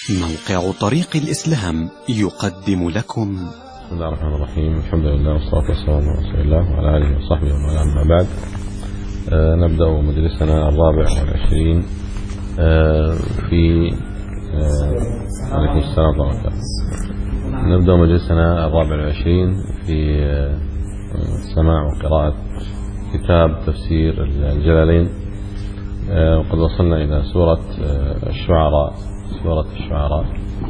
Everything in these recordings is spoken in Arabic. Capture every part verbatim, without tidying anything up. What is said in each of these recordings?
موقع طريق الإسلام يقدم لكم. بسم الله الرحمن الرحيم. الحمد لله والصلاة والسلام على رسول الله وعلى آله وصحبه ومن والاه، أما بعد. آه نبدأ مجلسنا الرابع والعشرين آه في آه عليكم السلام ورحمة الله. نبدأ مجلسنا الرابع والعشرين في آه سماع وقراءة كتاب تفسير الجلالين، آه وقد وصلنا إلى سورة آه الشعراء سورة الشعراء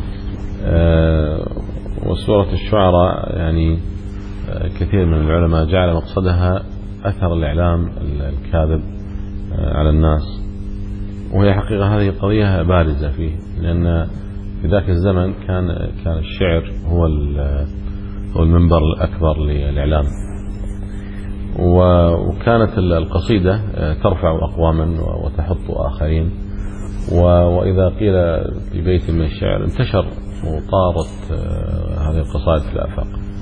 آه وسورة الشعراء يعني آه كثير من العلماء جعل مقصدها أثر الإعلام الكاذب آه على الناس، وهي حقيقة هذه قضية بارزة فيه، لأن في ذاك الزمن كان كان الشعر هو هو المنبر الأكبر للإعلام، وكانت القصيدة ترفع أقواما وتحط آخرين، وإذا قيل في بيت من الشعر انتشر وطارت هذه القصائد في الآفاق.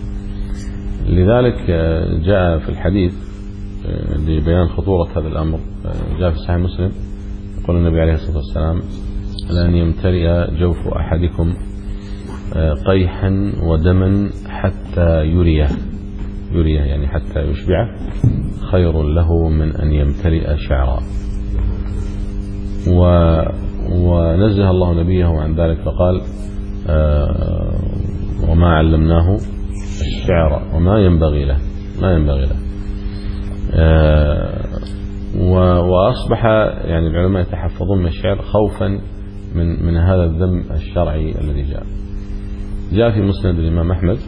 لذلك جاء في الحديث لبيان خطورة هذا الأمر، جاء في صحيح مسلم يقول النبي عليه الصلاة والسلام: لأن يمتلئ جوف أحدكم قيحا ودما حتى يريه يريه يعني حتى يشبعه خير له من أن يمتلئ شعرا. و ونزه الله نبيه عن ذلك فقال: آه وما علمناه الشعر وما ينبغي له ما ينبغي له آه وأصبح يعني العلماء يتحفظون من الشعر خوفا من من هذا الذم الشرعي الذي جاء جاء في مسند الإمام أحمد،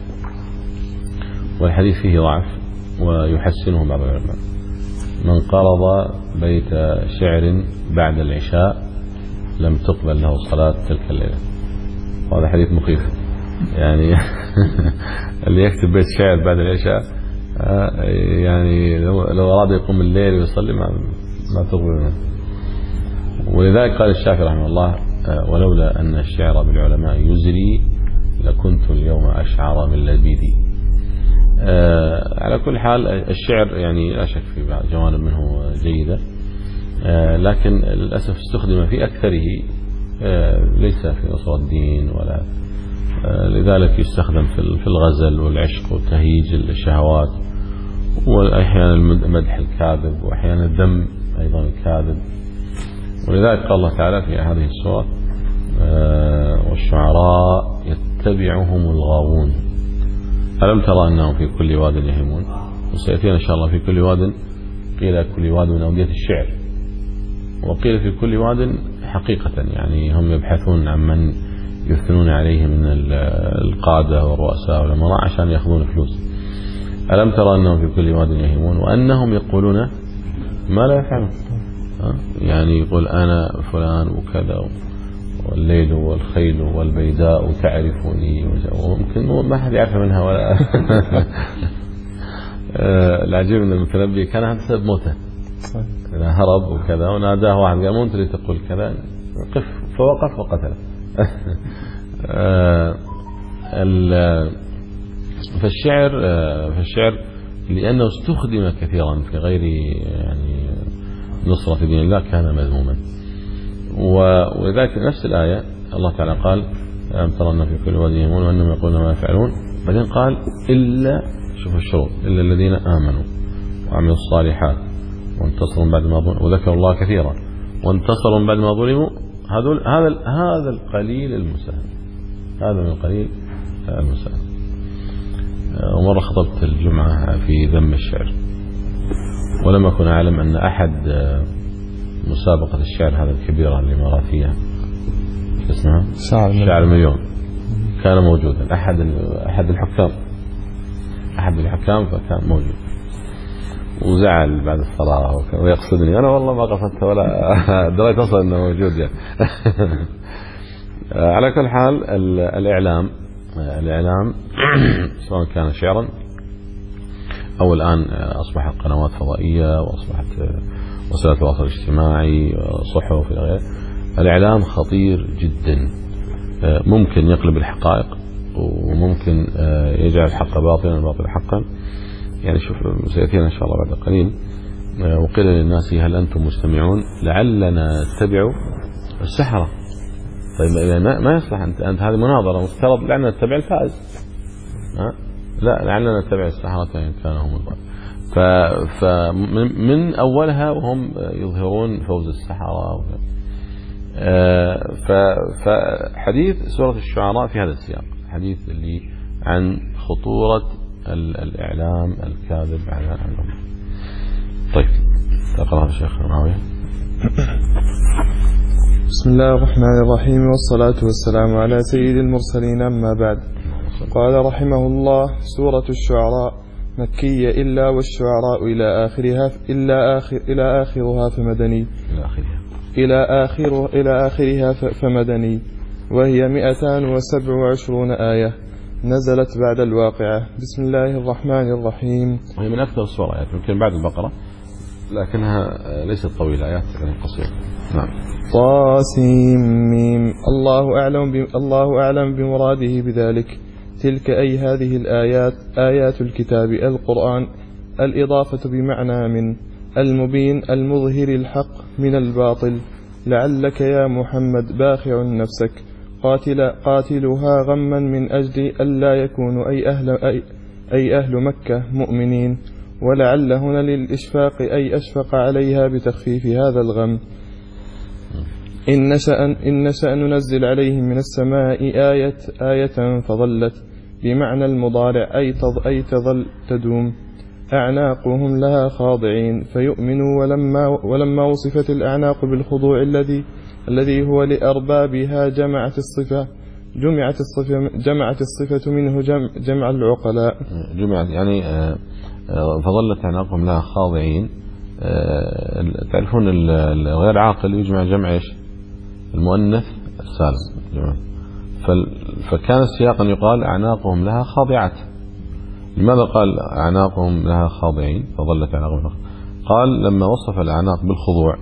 والحديث فيه ضعف ويحسنه بعض العلماء: من قرض بيت شعر بعد العشاء لم تقبل له صلاة تلك الليلة. هذا حديث مخيف، يعني اللي يكتب بيت شعر بعد العشاء يعني لو, لو أراد يقوم الليل ويصلي ما, ما تقبل منه. ولذلك قال الشافعي رحمه الله: ولولا أن الشعر بالعلماء يزري لكنت اليوم أشعر من لبيدي. آه على كل حال الشعر يعني لا شك في جوانب منه جيدة، آه لكن للأسف استخدم في أكثره آه ليس في نصر الدين ولا آه لذلك يستخدم في الغزل والعشق وتهييج الشهوات، وأحيانا المدح الكاذب وأحيانا الذم أيضا الكاذب. ولذلك قال الله تعالى في هذه السورة: آه والشعراء يتبعهم الغاوون ألم ترى أنهم في كل واد يهيمون. وسيأتينا إن شاء الله في كل واد، قيل كل واد من أودية الشعر، وقيل في كل واد حقيقة، يعني هم يبحثون عن من يثنون عليه من القادة والرؤساء والأمراء عشان يأخذون فلوس. ألم ترى أنهم في كل واد يهيمون وأنهم يقولون ما لا يفعلون. يعني يقول أنا فلان وكذا، والليل والخيل والبيداء تعرفني، وممكن ما حد يعرف منها ولا العجيب أن المتنبي كان هذا سبب موته، إذا هرب وكذا وناداه واحد قال: مو أنت اللي تقول كذا؟ قف، فوقف وقتله. فالشعر فالشعر لأنه استخدم كثيرا في غير يعني نصرة دين الله كان مذموما. ولذلك نفس الآية الله تعالى قال: ألم ترى أن في كل واد يهيمون وأنهم يقولون ما يفعلون، بعدين قال: إلا شوف الشروط إلا الذين آمنوا وعملوا الصالحات وانتصروا بعد ما ظلموا وذكروا الله كثيرا وانتصروا بعد ما ظلموا. هذا هذا هذا القليل المساهم هذا من القليل المساهم. ومرة خطبت الجمعة في ذم الشعر، ولم أكن أعلم أن أحد مسابقة الشعر هذا الكبيرة الإماراتية اسمها شعر المليون كان موجودا، أحد أحد الحكام أحد الحكام فكان موجود، وزعل بعد الصلاة ويقصدني أنا والله ما قصدت ولا دريت أصلا أنه موجود يعني. على كل حال الإعلام الإعلام سواء كان شعرا أو الآن أصبحت قنوات فضائية وأصبحت وسائل التواصل الاجتماعي صحف إلى غيره، الإعلام خطير جدا، ممكن يقلب الحقائق وممكن يجعل الحق باطلا والباطل حقا. يعني شوف سيأتينا إن شاء الله بعد قليل: وقيل للناس هل أنتم مستمعون لعلنا نتبع السحرة. طيب ما ما يصلح أنت أنت هذه مناظرة مفترض لأننا نتبع الفائز. ها؟ لا لعلنا نتبع السحرة إن كانوا هم الغالب. فمن أولها وهم يظهرون فوز السحرة. فحديث سورة الشعراء في هذا السياق، حديث اللي عن خطورة الإعلام الكاذب على الأمة. طيب تقرأ الشيخ معاوية. بسم الله الرحمن الرحيم، والصلاة والسلام على سيد المرسلين، أما بعد. قال رحمه الله: سورة الشعراء مكية إلا والشعراء إلى آخرها إلا آخر إلى آخرها فمدني إلى آخرها إلى آخر إلى آخرها فمدني، وهي مئتان وسبع وعشرون آية، نزلت بعد الواقعة. بسم الله الرحمن الرحيم. وهي من أكثر السور آيات، يمكن بعد البقرة، لكنها ليست طويلة، آيات قصيرة. نعم. طاسيم. الله أعلم ب... الله أعلم بمراده بذلك. تلك أي هذه الآيات آيات الكتاب القرآن، الإضافة بمعنى من، المبين المظهر الحق من الباطل. لعلك يا محمد باخع نفسك قاتل قاتلها غما من أجل ألا يكونوا أي أهل, أي, أي أهل مكة مؤمنين، ولعل هنا للإشفاق أي أشفق عليها بتخفيف هذا الغم. إن نشأ, إن نشأ ننزل عليهم من السماء آية آية فظلت بمعنى المضارع أي, تظ أي تظل تدوم أعناقهم لها خاضعين فيؤمنوا. ولما, ولما وصفت الأعناق بالخضوع الذي الذي هو لأربابها جمعت الصفة جمعت الصفة جمعت الصفة منه جمع, جمع العقلاء. جمعت يعني فظلت أعناقهم لها خاضعين. تعرفون الغير عاقل يجمع جمع ايش؟ المؤنث السالم. فكان السياق أن يقال أعناقهم لها خاضعات. لماذا قال أعناقهم لها خاضعين فظلت أعناقهم؟ قال لما وصف الأعناق بالخضوع،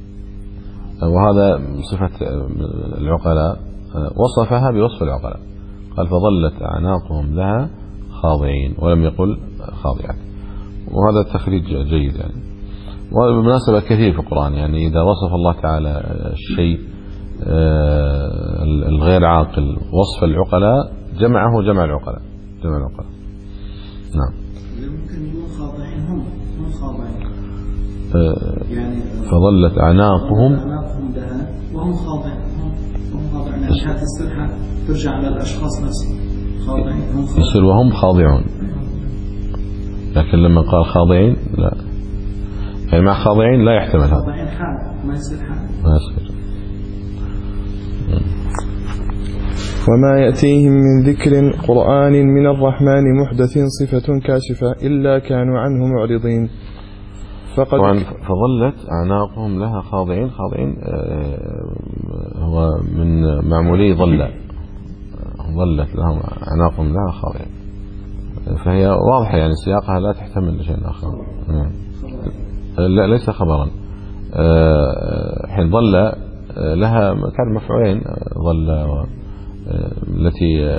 وهذا صفة العقلاء، وصفها بوصف العقلاء، قال فظلت أعناقهم لها خاضعين ولم يقل خاضعات. وهذا التخريج جيد يعني. وبالمناسبة كثير في القرآن، يعني إذا وصف الله تعالى الشيء الغير عاقل وصف العقلاء جمعه جمع العقلاء جمع العقلاء. نعم. ممكن يكون خاضعين هم هم خاضعين يعني فظلت أعناقهم أعناقهم لها وهم خاضعين هم خاضعين يعني هذه الصفة ترجع على الأشخاص نفسهم خاضعين هم خاضعين يصير وهم خاضعون. لكن لما قال خاضعين لا، يعني مع خاضعين لا يحتمل هذا. خاضعين حال ما يصير حال ما يصير. وما يأتيهم من ذكر قرآن من الرحمن محدث صفة كاشفة إلا كانوا عنه معرضين. فقد فظلت أعناقهم لها خاضعين. خاضعين هو من معمولي ظل، ظلت لهم أعناقهم لها خاضعين، فهي واضحة يعني سياقها لا تحتمل شيء آخر. لا ليس خبرا. حين ظل لها تعرف مفعولين، ظل التي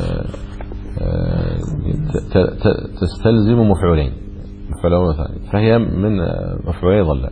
تستلزم مفعولين، فهي من مفعولي ظل.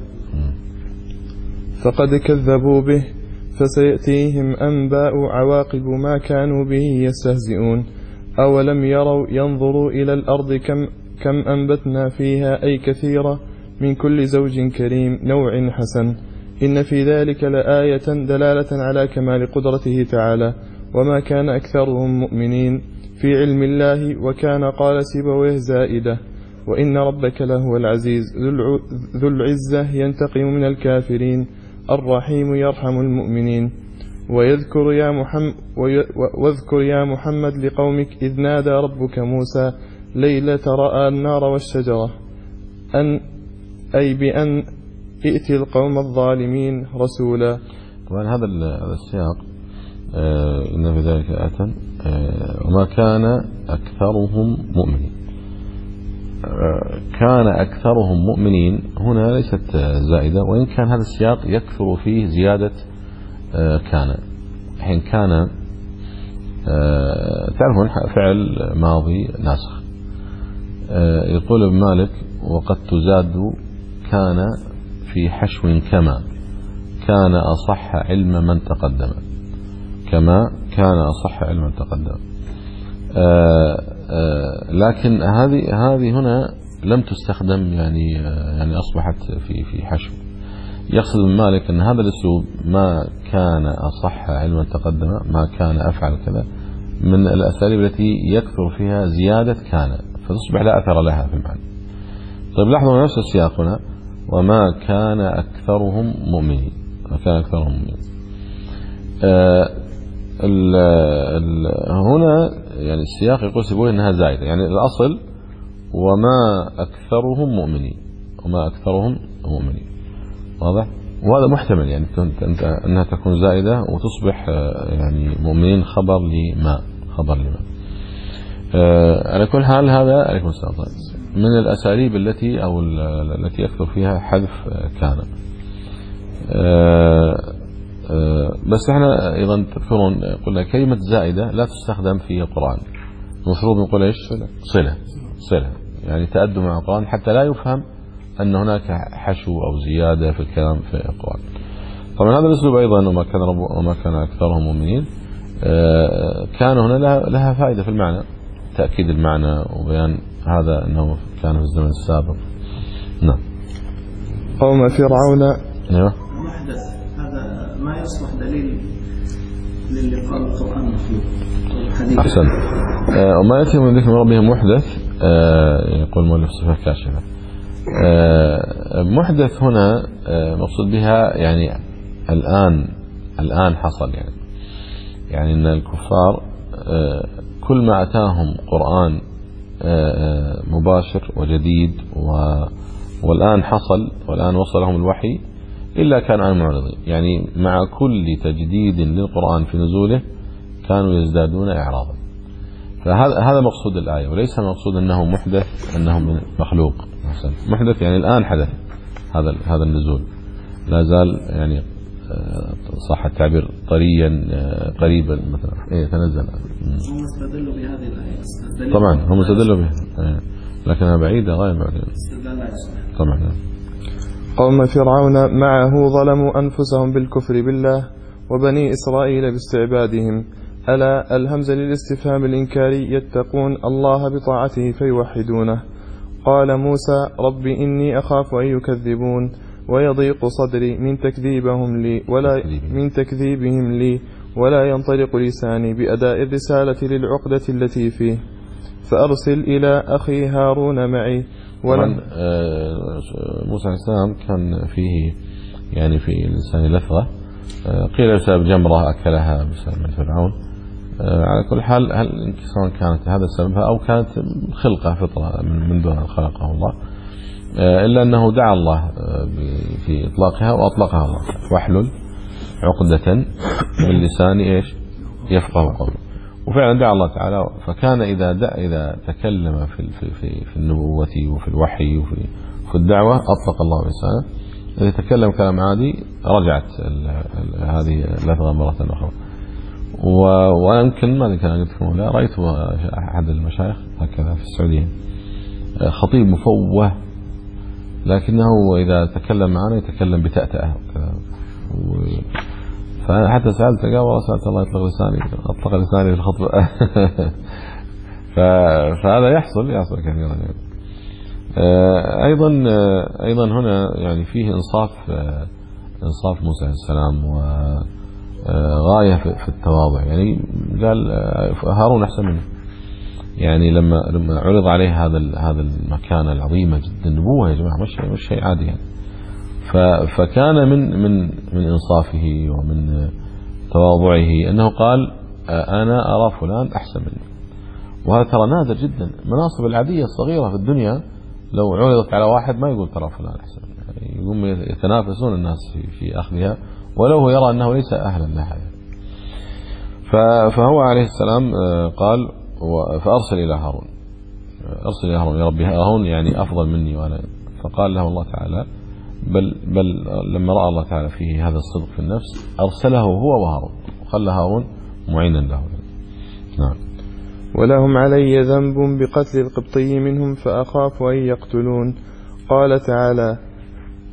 فقد كذبوا به فسيأتيهم أنباء عواقب ما كانوا به يستهزئون. أولم يروا ينظروا إلى الأرض كم, كم أنبتنا فيها أي كثيرة من كل زوج كريم نوع حسن. إن في ذلك لآية دلالة على كمال قدرته تعالى. وما كان أكثرهم مؤمنين في علم الله. وكان قال سيبويه زائدة وإن ربك لهو العزيز ذو العزة ينتقم من الكافرين الرحيم يرحم المؤمنين. ويذكر يا محمد واذكر يا محمد لقومك إذ نادى ربك موسى ليلة رأى النار والشجرة أن أي بأن ائت القوم الظالمين رسولا. طبعا هذا السياق إن في ذلك آية وما كان أكثرهم مؤمنين. كان أكثرهم مؤمنين هنا ليست زائدة، وإن كان هذا السياق يكثر فيه زيادة كان. حين كان تعرفون فعل ماضي ناسخ. يقول ابن مالك وقد تزاد كان في حشو كما كان أصح علم من تقدم. كما كان أصح علما تقدم. آآ آآ لكن هذه هذه هنا لم تستخدم يعني يعني أصبحت في في حشو. يقصد ابن مالك أن هذا الأسلوب ما كان أصح علما تقدم، ما كان أفعل كذا، من الأساليب التي يكثر فيها زيادة كان فتصبح لا أثر لها في المعنى. طيب لاحظوا نفس السياق هنا، وما كان أكثرهم مؤمنين، ما كان أكثرهم مؤمنين. آه ال ال هنا يعني السياق يقول سيبوه إنها زائدة، يعني الأصل وما أكثرهم مؤمنين، وما أكثرهم مؤمنين، واضح؟ وهذا محتمل يعني أنت أنها تكون زائدة وتصبح يعني مؤمنين خبر لما خبر لما. آه على كل حال هذا عليكم السلام من الأساليب التي أو التي يكثر فيها حذف كان. آه آه بس احنا أيضا تذكرون قلنا كلمة زائدة لا تستخدم في القرآن، المفروض نقول ايش؟ صلة صلة يعني تأدوا مع القرآن حتى لا يفهم أن هناك حشو أو زيادة في الكلام في القرآن. طبعا هذا الأسلوب أيضا وما كان رب وما كان أكثرهم مؤمنين آه كان هنا لها, لها فائدة في المعنى، تأكيد المعنى وبيان هذا أنه كان في الزمن السابق. نعم. قوم فرعون. أيوه. محدث هذا ما يصبح دليل للي قال القرآن مخلوق. أحسن. آه وما يأتيهم من ذكر ربهم محدث آه يقول مؤلف صفة كاشفة. آه محدث هنا آه مقصود بها يعني الآن الآن حصل يعني يعني أن الكفار آه كل ما أتاهم قرآن آه مباشر وجديد والآن حصل والآن وصلهم الوحي إلا كان عن معرضين، يعني مع كل تجديد للقرآن في نزوله كانوا يزدادون إعراضا. فهذا هذا مقصود الآية، وليس مقصود أنه محدث أنه مخلوق. محدث يعني الآن حدث هذا هذا النزول، لا زال يعني صح التعبير طريا قريبا مثلا إيه تنزل. هم استدلوا بهذه الآية طبعا، هم استدلوا بها لكنها بعيدة غاية بعيدة طبعا. قوم فرعون معه ظلموا أنفسهم بالكفر بالله وبني إسرائيل باستعبادهم. ألا الهمزة للاستفهام الإنكاري يتقون الله بطاعته فيوحدونه. قال موسى رب إني أخاف أن يكذبون ويضيق صدري من تكذيبهم لي ولا من تكذيبهم لي ولا ينطلق لساني بأداء الرسالة للعقدة التي فيه فأرسل إلى أخي هارون معي. ولن موسى عليه السلام كان فيه يعني في لسان لثغة، قيل بسبب جمرة أكلها بسبب فرعون. على كل حال هل سواء كانت هذا سببها أو كانت خلقة فطرة من دون خلقه الله، إلا أنه دعا الله في إطلاقها وأطلقها الله واحلل عقدة من لساني إيش يفقه قوله، وفعلا دعا الله تعالى. فكان إذا دع إذا تكلم في في في, في النبوة وفي الوحي وفي في الدعوة أطلق الله لسانه. إذا تكلم كلام عادي رجعت هذه اللفظة مرة أخرى. ويمكن ما كان قلت لكم لا رأيت أحد المشايخ هكذا في السعودية خطيب مفوه، لكنه إذا تكلم معنا يتكلم بتأتأة فحتى سألت قال والله سألت الله يطلق لساني، أطلق لساني في الخطبة. فهذا يحصل يحصل كثيرا. أيضا أيضا هنا يعني فيه إنصاف إنصاف موسى عليه السلام وغاية في التواضع. يعني قال هارون أحسن منه، يعني لما لما عرض عليه هذا هذا المكانة العظيمة جدا، النبوة يا جماعة مش مش شيء عادي يعني. فكان من من من إنصافه ومن تواضعه أنه قال أنا أرى فلان أحسن منه. وهذا ترى نادر جدا. المناصب العادية الصغيرة في الدنيا لو عرضت على واحد ما يقول ترى فلان أحسن منه، يعني يقوم يتنافسون الناس في في أخذها ولو هو يرى أنه ليس أهلا لها. فهو عليه السلام قال فأرسل إلى هارون، أرسل إلى هارون يا ربي هارون يعني أفضل مني وأنا. فقال له الله تعالى بل بل لما رأى الله تعالى فيه هذا الصدق في النفس أرسله هو وهارون وخلى هارون معينا له. نعم. ولهم علي ذنب بقتل القبطي منهم فأخاف أن يقتلون. قال تعالى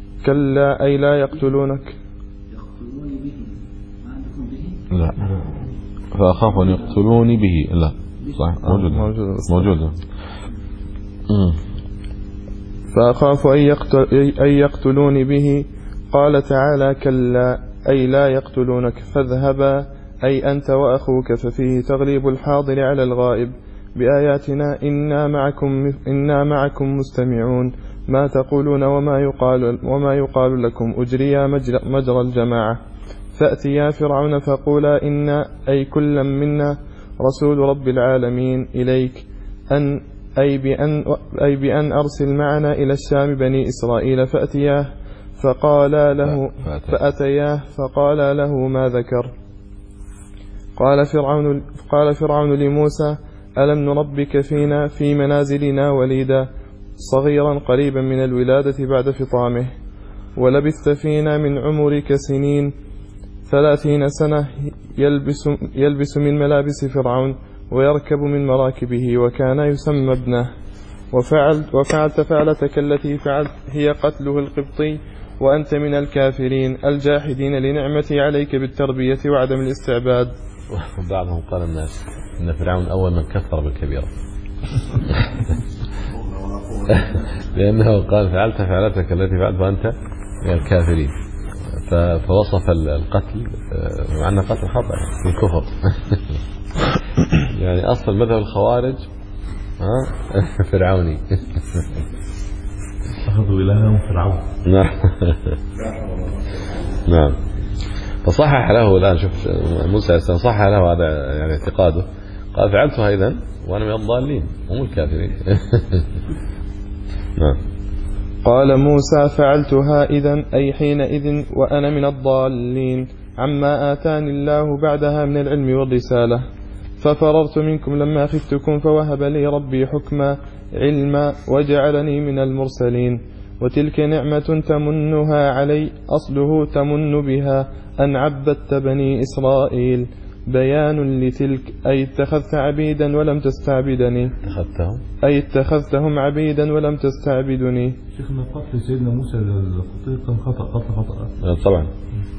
كلا أي لا يقتلونك. يقتلون به ما عندكم به؟ لا فأخاف أن يقتلوني به. لا صح موجود موجود, موجود. فأخاف أن, يقتل أن يقتلوني به. قال تعالى كلا أي لا يقتلونك فاذهبا أي أنت وأخوك، ففيه تغليب الحاضر على الغائب بآياتنا إنا معكم, إنا معكم مستمعون ما تقولون وما يقال, وما يقال لكم أجريا مجرى, مجرى الجماعة. فأتيا فرعون فقولا إنا أي كلا منا رسول رب العالمين إليك أن أي بأن, أي بأن أرسل معنا إلى الشام بني إسرائيل. فأتياه فقالا له فأتياه فقالا له ما ذكر. قال فرعون, قال فرعون لموسى ألم نربك فينا في منازلنا وليدا صغيرا قريبا من الولادة بعد فطامه ولبثت فينا من عمرك سنين ثلاثين سنة يلبس, يلبس من ملابس فرعون ويركب من مراكبه وكان يسمى ابنه وفعلت, وفعلت فعلتك التي فعلت هي قتله القبطي وأنت من الكافرين الجاحدين لنعمتي عليك بالتربية وعدم الاستعباد. وبعضهم قال الناس إن فرعون أول من كفر بالكبيرة لأنه قال فعلت فعلتك التي فعلت وأنت من الكافرين، فوصف القتل مع أنه قتل خطأ في الكفر يعني أصل مذهب الخوارج فرعوني اتخذوا إلههم فرعون. نعم نعم. فصحح له الآن شوف موسى صحح له هذا يعني اعتقاده، قال فعلتها إذن وأنا من الضالين هم الكافرين. نعم. قال موسى فعلتها إذن أي حينئذ وأنا من الضالين عما آتاني الله بعدها من العلم والرسالة، ففررت منكم لما خفتكم فوهب لي ربي حكما علما وجعلني من المرسلين. وتلك نعمة تمنها علي أصله تمن بها أن عبدت بني إسرائيل بيان لتلك أي اتخذت عبيدا ولم تستعبدني اتخذتهم أي اتخذتهم عبيدا ولم تستعبدني. شيخنا قتل سيدنا موسى الخطير كان خطأ قتل خطأ طبعا.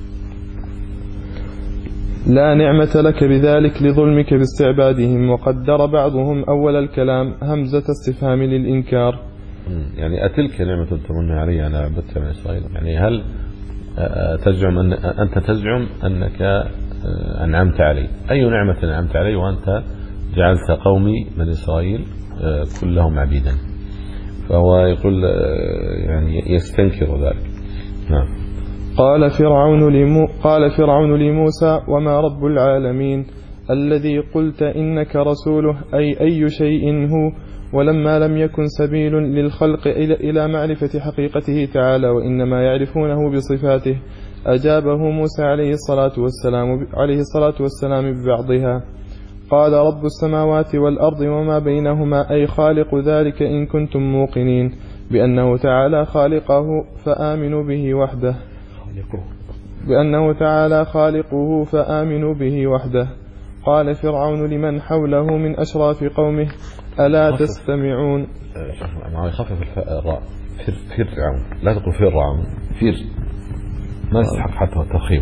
لا نعمة لك بذلك لظلمك باستعبادهم. وقدر بعضهم أول الكلام همزة استفهام للإنكار، يعني أتلك نعمة تمنها علي أنا عبدت بني إسرائيل، يعني هل تزعم أن أنت تزعم أنك أنعمت علي؟ أي نعمة أنعمت علي وأنت جعلت قومي من إسرائيل كلهم عبيدا؟ فهو يقول يعني يستنكر ذلك. نعم. قال فرعون لمو قال فرعون لموسى وما رب العالمين الذي قلت إنك رسوله أي أي شيء هو، ولما لم يكن سبيل للخلق إلى معرفة حقيقته تعالى وإنما يعرفونه بصفاته أجابه موسى عليه الصلاة والسلام عليه الصلاة والسلام ببعضها. قال رب السماوات والأرض وما بينهما أي خالق ذلك إن كنتم موقنين بأنه تعالى خالقه فآمنوا به وحده بأنه تعالى خالقه فآمنوا به وحده. قال فرعون لمن حوله من أشراف قومه ألا تستمعون. يخفف الراء فر فرعون، لا تقول فرعون فر، ما يستحق حتى التخفيف.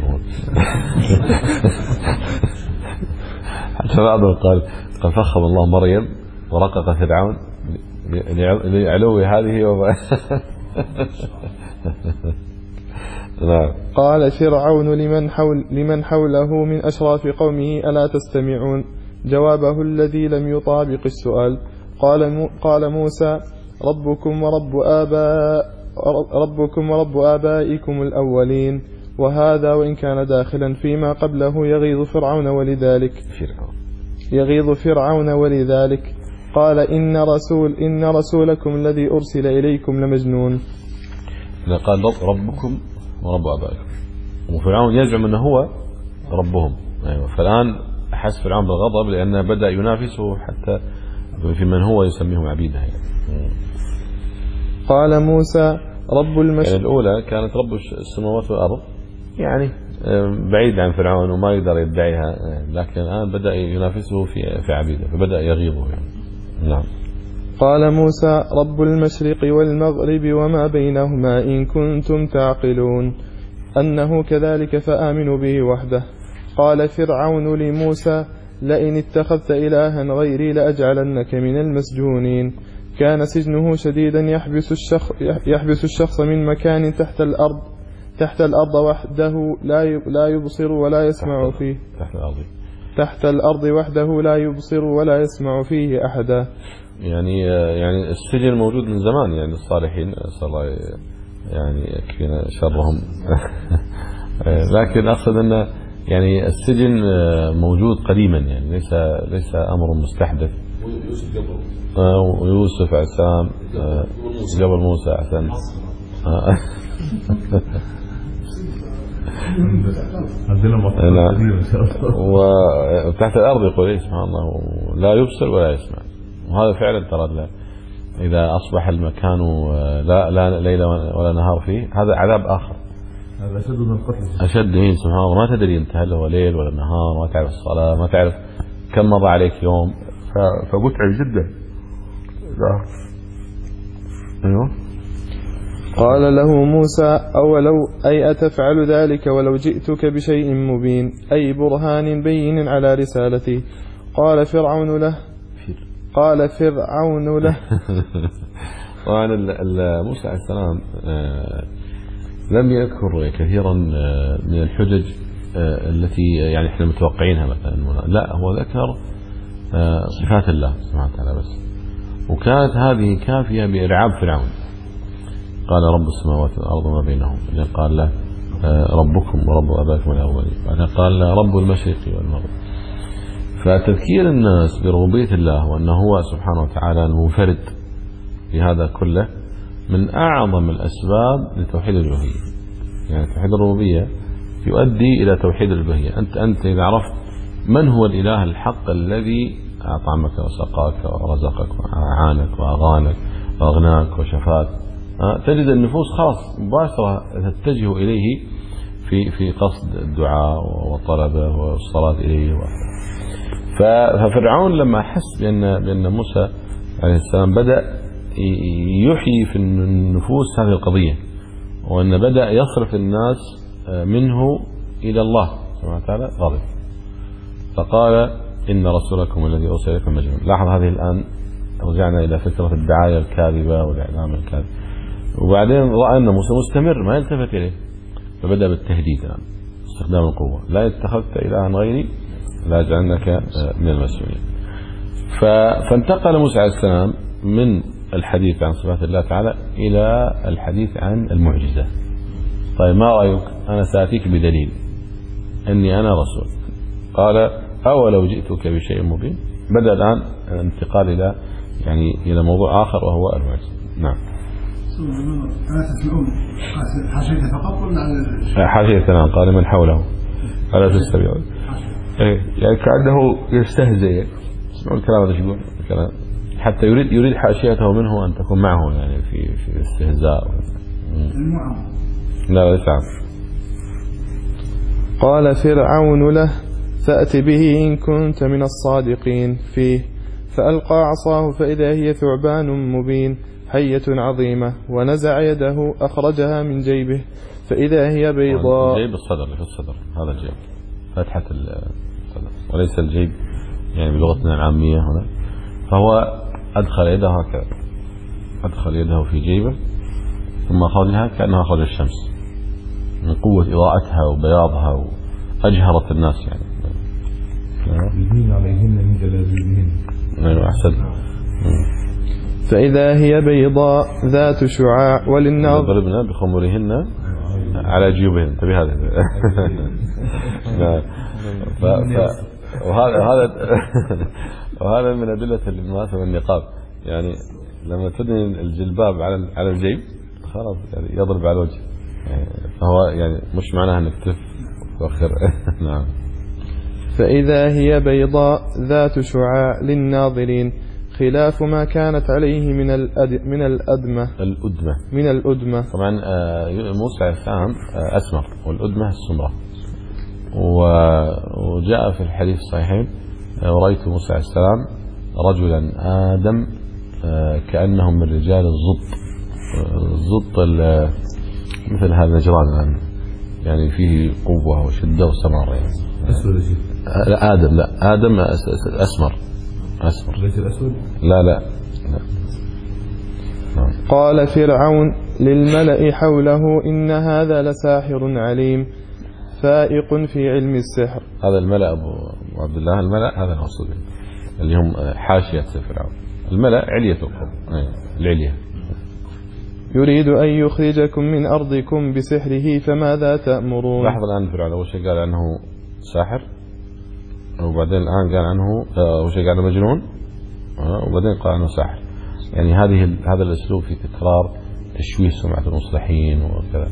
حتى بعضهم قال قد فخم الله مريم ورقق فرعون لعلو هذه وما قال فرعون لمن, حول لمن حوله من أشراف قومه ألا تستمعون. جوابه الذي لم يطابق السؤال. قال, قال موسى ربكم ورب, آباء ربكم ورب آبائكم الأولين. وهذا وإن كان داخلا فيما قبله يغيظ فرعون ولذلك يغيظ فرعون ولذلك قال إن رسول إن رسولكم الذي أرسل إليكم لمجنون. قال ربكم ورب آبائكم، وفرعون يزعم أنه هو ربهم. أيوة. فالآن حس فرعون بالغضب لأنه بدأ ينافسه حتى في من هو يسميهم عبيده. يعني. قال موسى رب المشرق. يعني الأولى كانت رب السماوات والأرض، يعني بعيد عن فرعون وما يقدر يدعيها، لكن الآن بدأ ينافسه في في عبيده فبدأ يغيظه. يعني. نعم. قال موسى رب المشرق والمغرب وما بينهما إن كنتم تعقلون أنه كذلك فآمنوا به وحده. قال فرعون لموسى لئن اتخذت إلها غيري لأجعلنك من المسجونين. كان سجنه شديدا يحبس الشخص, يحبس الشخص من مكان تحت الأرض تحت الأرض وحده لا يبصر ولا يسمع فيه تحت الأرض تحت الأرض وحده لا يبصر ولا يسمع فيه أحدا. يعني يعني السجن موجود من زمان، يعني الصالحين صلى الله يعني يكفينا شرهم لكن أقصد أن يعني السجن موجود قديما، يعني ليس ليس أمر مستحدث. يوسف قبل ويوسف عليه السلام قبل موسى أحسن عندنا مطلوب وتحت الأرض يقول إيه سبحان الله لا يبصر ولا يسمع. وهذا فعلا ترى إذا أصبح المكان لا لا ليل ولا نهار فيه هذا عذاب آخر، هذا أشد من القتل. أشد إيه سبحان الله، ما تدري أنت هل هو ليل ولا نهار، ما تعرف الصلاة، ما تعرف كم مضى عليك يوم، فمتعب جدا. أيوه. قال له موسى أولو أي أتفعل ذلك ولو جئتك بشيء مبين أي برهان بين على رسالتي. قال فرعون له قال فرعون له طبعا موسى عليه السلام لم يذكر كثيرا من الحجج التي يعني احنا متوقعينها مثلا، لا هو ذكر صفات الله سبحانه وتعالى بس، وكانت هذه كافية بإرعاب فرعون. قال رب السماوات والأرض وما بينهم، بعدين قال له ربكم ورب أباكم الأولين، بعدين قال له رب المشرق والمغرب. فتذكير الناس بربوبية الله وأنه هو سبحانه وتعالى المنفرد في هذا كله من أعظم الأسباب لتوحيد الألوهية. يعني توحيد الربوبية يؤدي إلى توحيد الألوهية. أنت أنت إذا عرفت من هو الإله الحق الذي أطعمك وسقاك ورزقك وأعانك وأغانك وأغناك وشفاك، تجد النفوس خلاص مباشرة تتجه إليه في في قصد الدعاء وطلبه والصلاة إليه. ففرعون لما حس بأن بأن موسى عليه السلام بدأ يحيي في النفوس هذه القضية، وأن بدأ يصرف الناس منه إلى الله سبحانه وتعالى، غضب فقال إن رسولكم الذي أرسل إليكم مجنون. لاحظ هذه الآن رجعنا إلى فكرة الدعاية الكاذبة والإعلام الكاذب. وبعدين رأى أن موسى مستمر ما يلتفت إليه، فبدأ بالتهديد الآن استخدام القوة، لا اتخذت إلها غيري لا جعلنك من المسؤولين. فانتقل موسى عليه السلام من الحديث عن صفات الله تعالى إلى الحديث عن المعجزة. طيب ما رأيك؟ أنا سأتيك بدليل أني أنا رسول. قال أولو جئتك بشيء مبين. بدأ الآن الانتقال إلى يعني إلى موضوع آخر وهو المعجزة. نعم. حاشية فقط ولا حاشية نعم. قال من حوله ألا تستمعون. إيه يعني كأنه يستهزئ. اسمعوا الكلام هذا يقول الكلام حتى يريد يريد حاشيته منه أن تكون معه يعني في في استهزاء. لا ليس عم. قال فرعون له فأت به إن كنت من الصادقين فيه. فألقى عصاه فإذا هي ثعبان مبين حية عظيمة، ونزع يده أخرجها من جيبه فإذا هي بيضاء. جيب الصدر اللي في الصدر هذا الجيب فتحة الصدر وليس الجيب يعني بلغتنا العامية هنا. فهو أدخل يده هكذا، أدخل يده في جيبه ثم أخرجها كأنها أخرج الشمس من قوة إضاءتها وبياضها وأجهرت الناس يعني. يدين عليهن من جلابيبهن. أيوة أحسن. فإذا هي بيضاء ذات شعاع وللناظر ضربنا بخمرهن على جيوبهن. انتبه هذا. ف... ف... وهذا هذا وهذا من أدلة المناسبة النقاب. يعني لما تدني الجلباب على على الجيب خلاص يعني يضرب على الوجه يعني، فهو يعني مش معناها انك تلف وتؤخر. نعم. فإذا هي بيضاء ذات شعاع للناظرين خلاف ما كانت عليه من الأد... من الأدمة الأدمة من الأدمة. طبعا موسى عليه السلام أسمر والأدمة السمراء. وجاء في الحديث الصحيحين ورأيت موسى عليه السلام رجلا آدم كأنهم من رجال الزط. الزط مثل هذا النجران يعني فيه قوة وشدة وسمار يعني. أسود لا آدم، لا آدم أسمر أسمر ليس الأسود. لا لا, لا. قال فرعون للملأ حوله إن هذا لساحر عليم فائق في علم السحر. هذا الملأ أبو عبد الله، الملأ هذا المقصود اللي هم حاشية فرعون، الملأ علية القوم العلية. يريد أن يخرجكم من أرضكم بسحره فماذا تأمرون؟ لاحظ الآن فرعون أول شيء قال عنه ساحر، وبعدين الآن قال عنه أول شيء قال عنه مجنون، وبعدين قال عنه ساحر. يعني هذه هذا الأسلوب في تكرار تشويه سمعة المصلحين وكذا.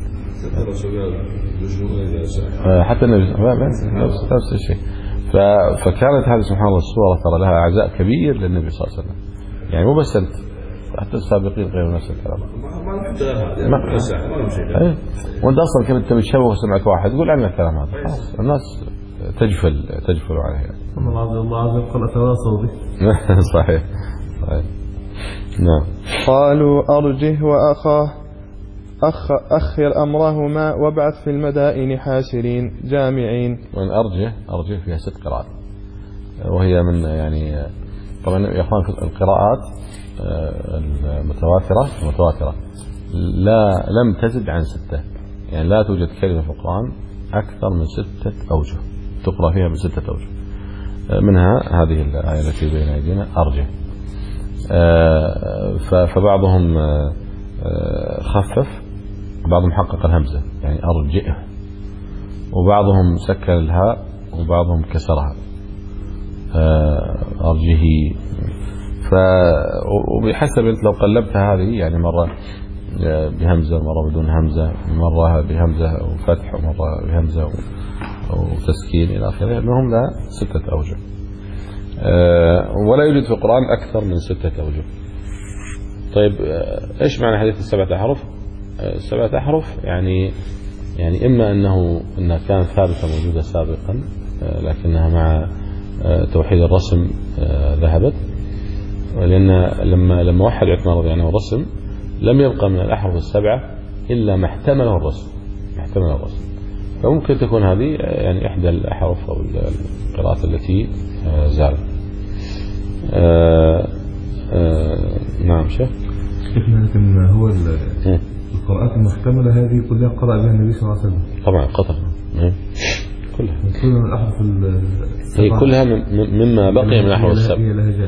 حتى النبي نفس الشيء. فكانت هذه سبحان الله الصورة ترى لها عزاء كبير للنبي صلى الله عليه وسلم. يعني مو بس أنت، حتى السابقين غير نفس الكلام. ما ما وأنت أصلا كنت تشوه سمعة واحد تقول عنا الكلام هذا، خلاص الناس تجفل تجفل عليه. الله عز الله عز وجل تواصوا به. صحيح صحيح. نعم. قالوا أرجه وأخاه أخ أخر أمرهما وابعث في المدائن حاشرين جامعين. وإن أرجه أرجه فيها ست قراءات، وهي من يعني طبعا يا أخوان القراءات المتواترة المتواترة لا لم تزد عن ستة، يعني لا توجد كلمة في القرآن أكثر من ستة أوجه تقرأ فيها بستة أوجه، منها هذه الآية التي بين أيدينا أرجه. فبعضهم خفف وبعضهم حقق الهمزة يعني أرجئه، وبعضهم سكن الهاء وبعضهم كسرها أرجه. وبحسب لو قلبت هذه يعني مرة بهمزة مرة بدون همزة، مرة بهمزة وفتح ومرة بهمزة وتسكين إلى آخره، لهم لا ستة أوجه. ولا يوجد في القرآن أكثر من ستة أوجه. طيب إيش معنى حديث السبعة أحرف؟ السبعة أحرف يعني يعني إما أنه أنها كانت ثابتة موجودة سابقا لكنها مع توحيد الرسم ذهبت، لأن لما لما وحد عثمان رضي الله عنه الرسم لم يبقى من الأحرف السبعة إلا ما احتمله الرسم ما احتمله الرسم. فممكن تكون هذه يعني إحدى الأحرف أو القراءات التي زالت. آه آه نعم شيخ. لكن هو القراءات المحتملة هذه كلها قرأ بها النبي صلى الله عليه وسلم. طبعا قطر كلها كلها من الأحرف هي كلها مما بقي من الأحرف السبع. هي لهجات.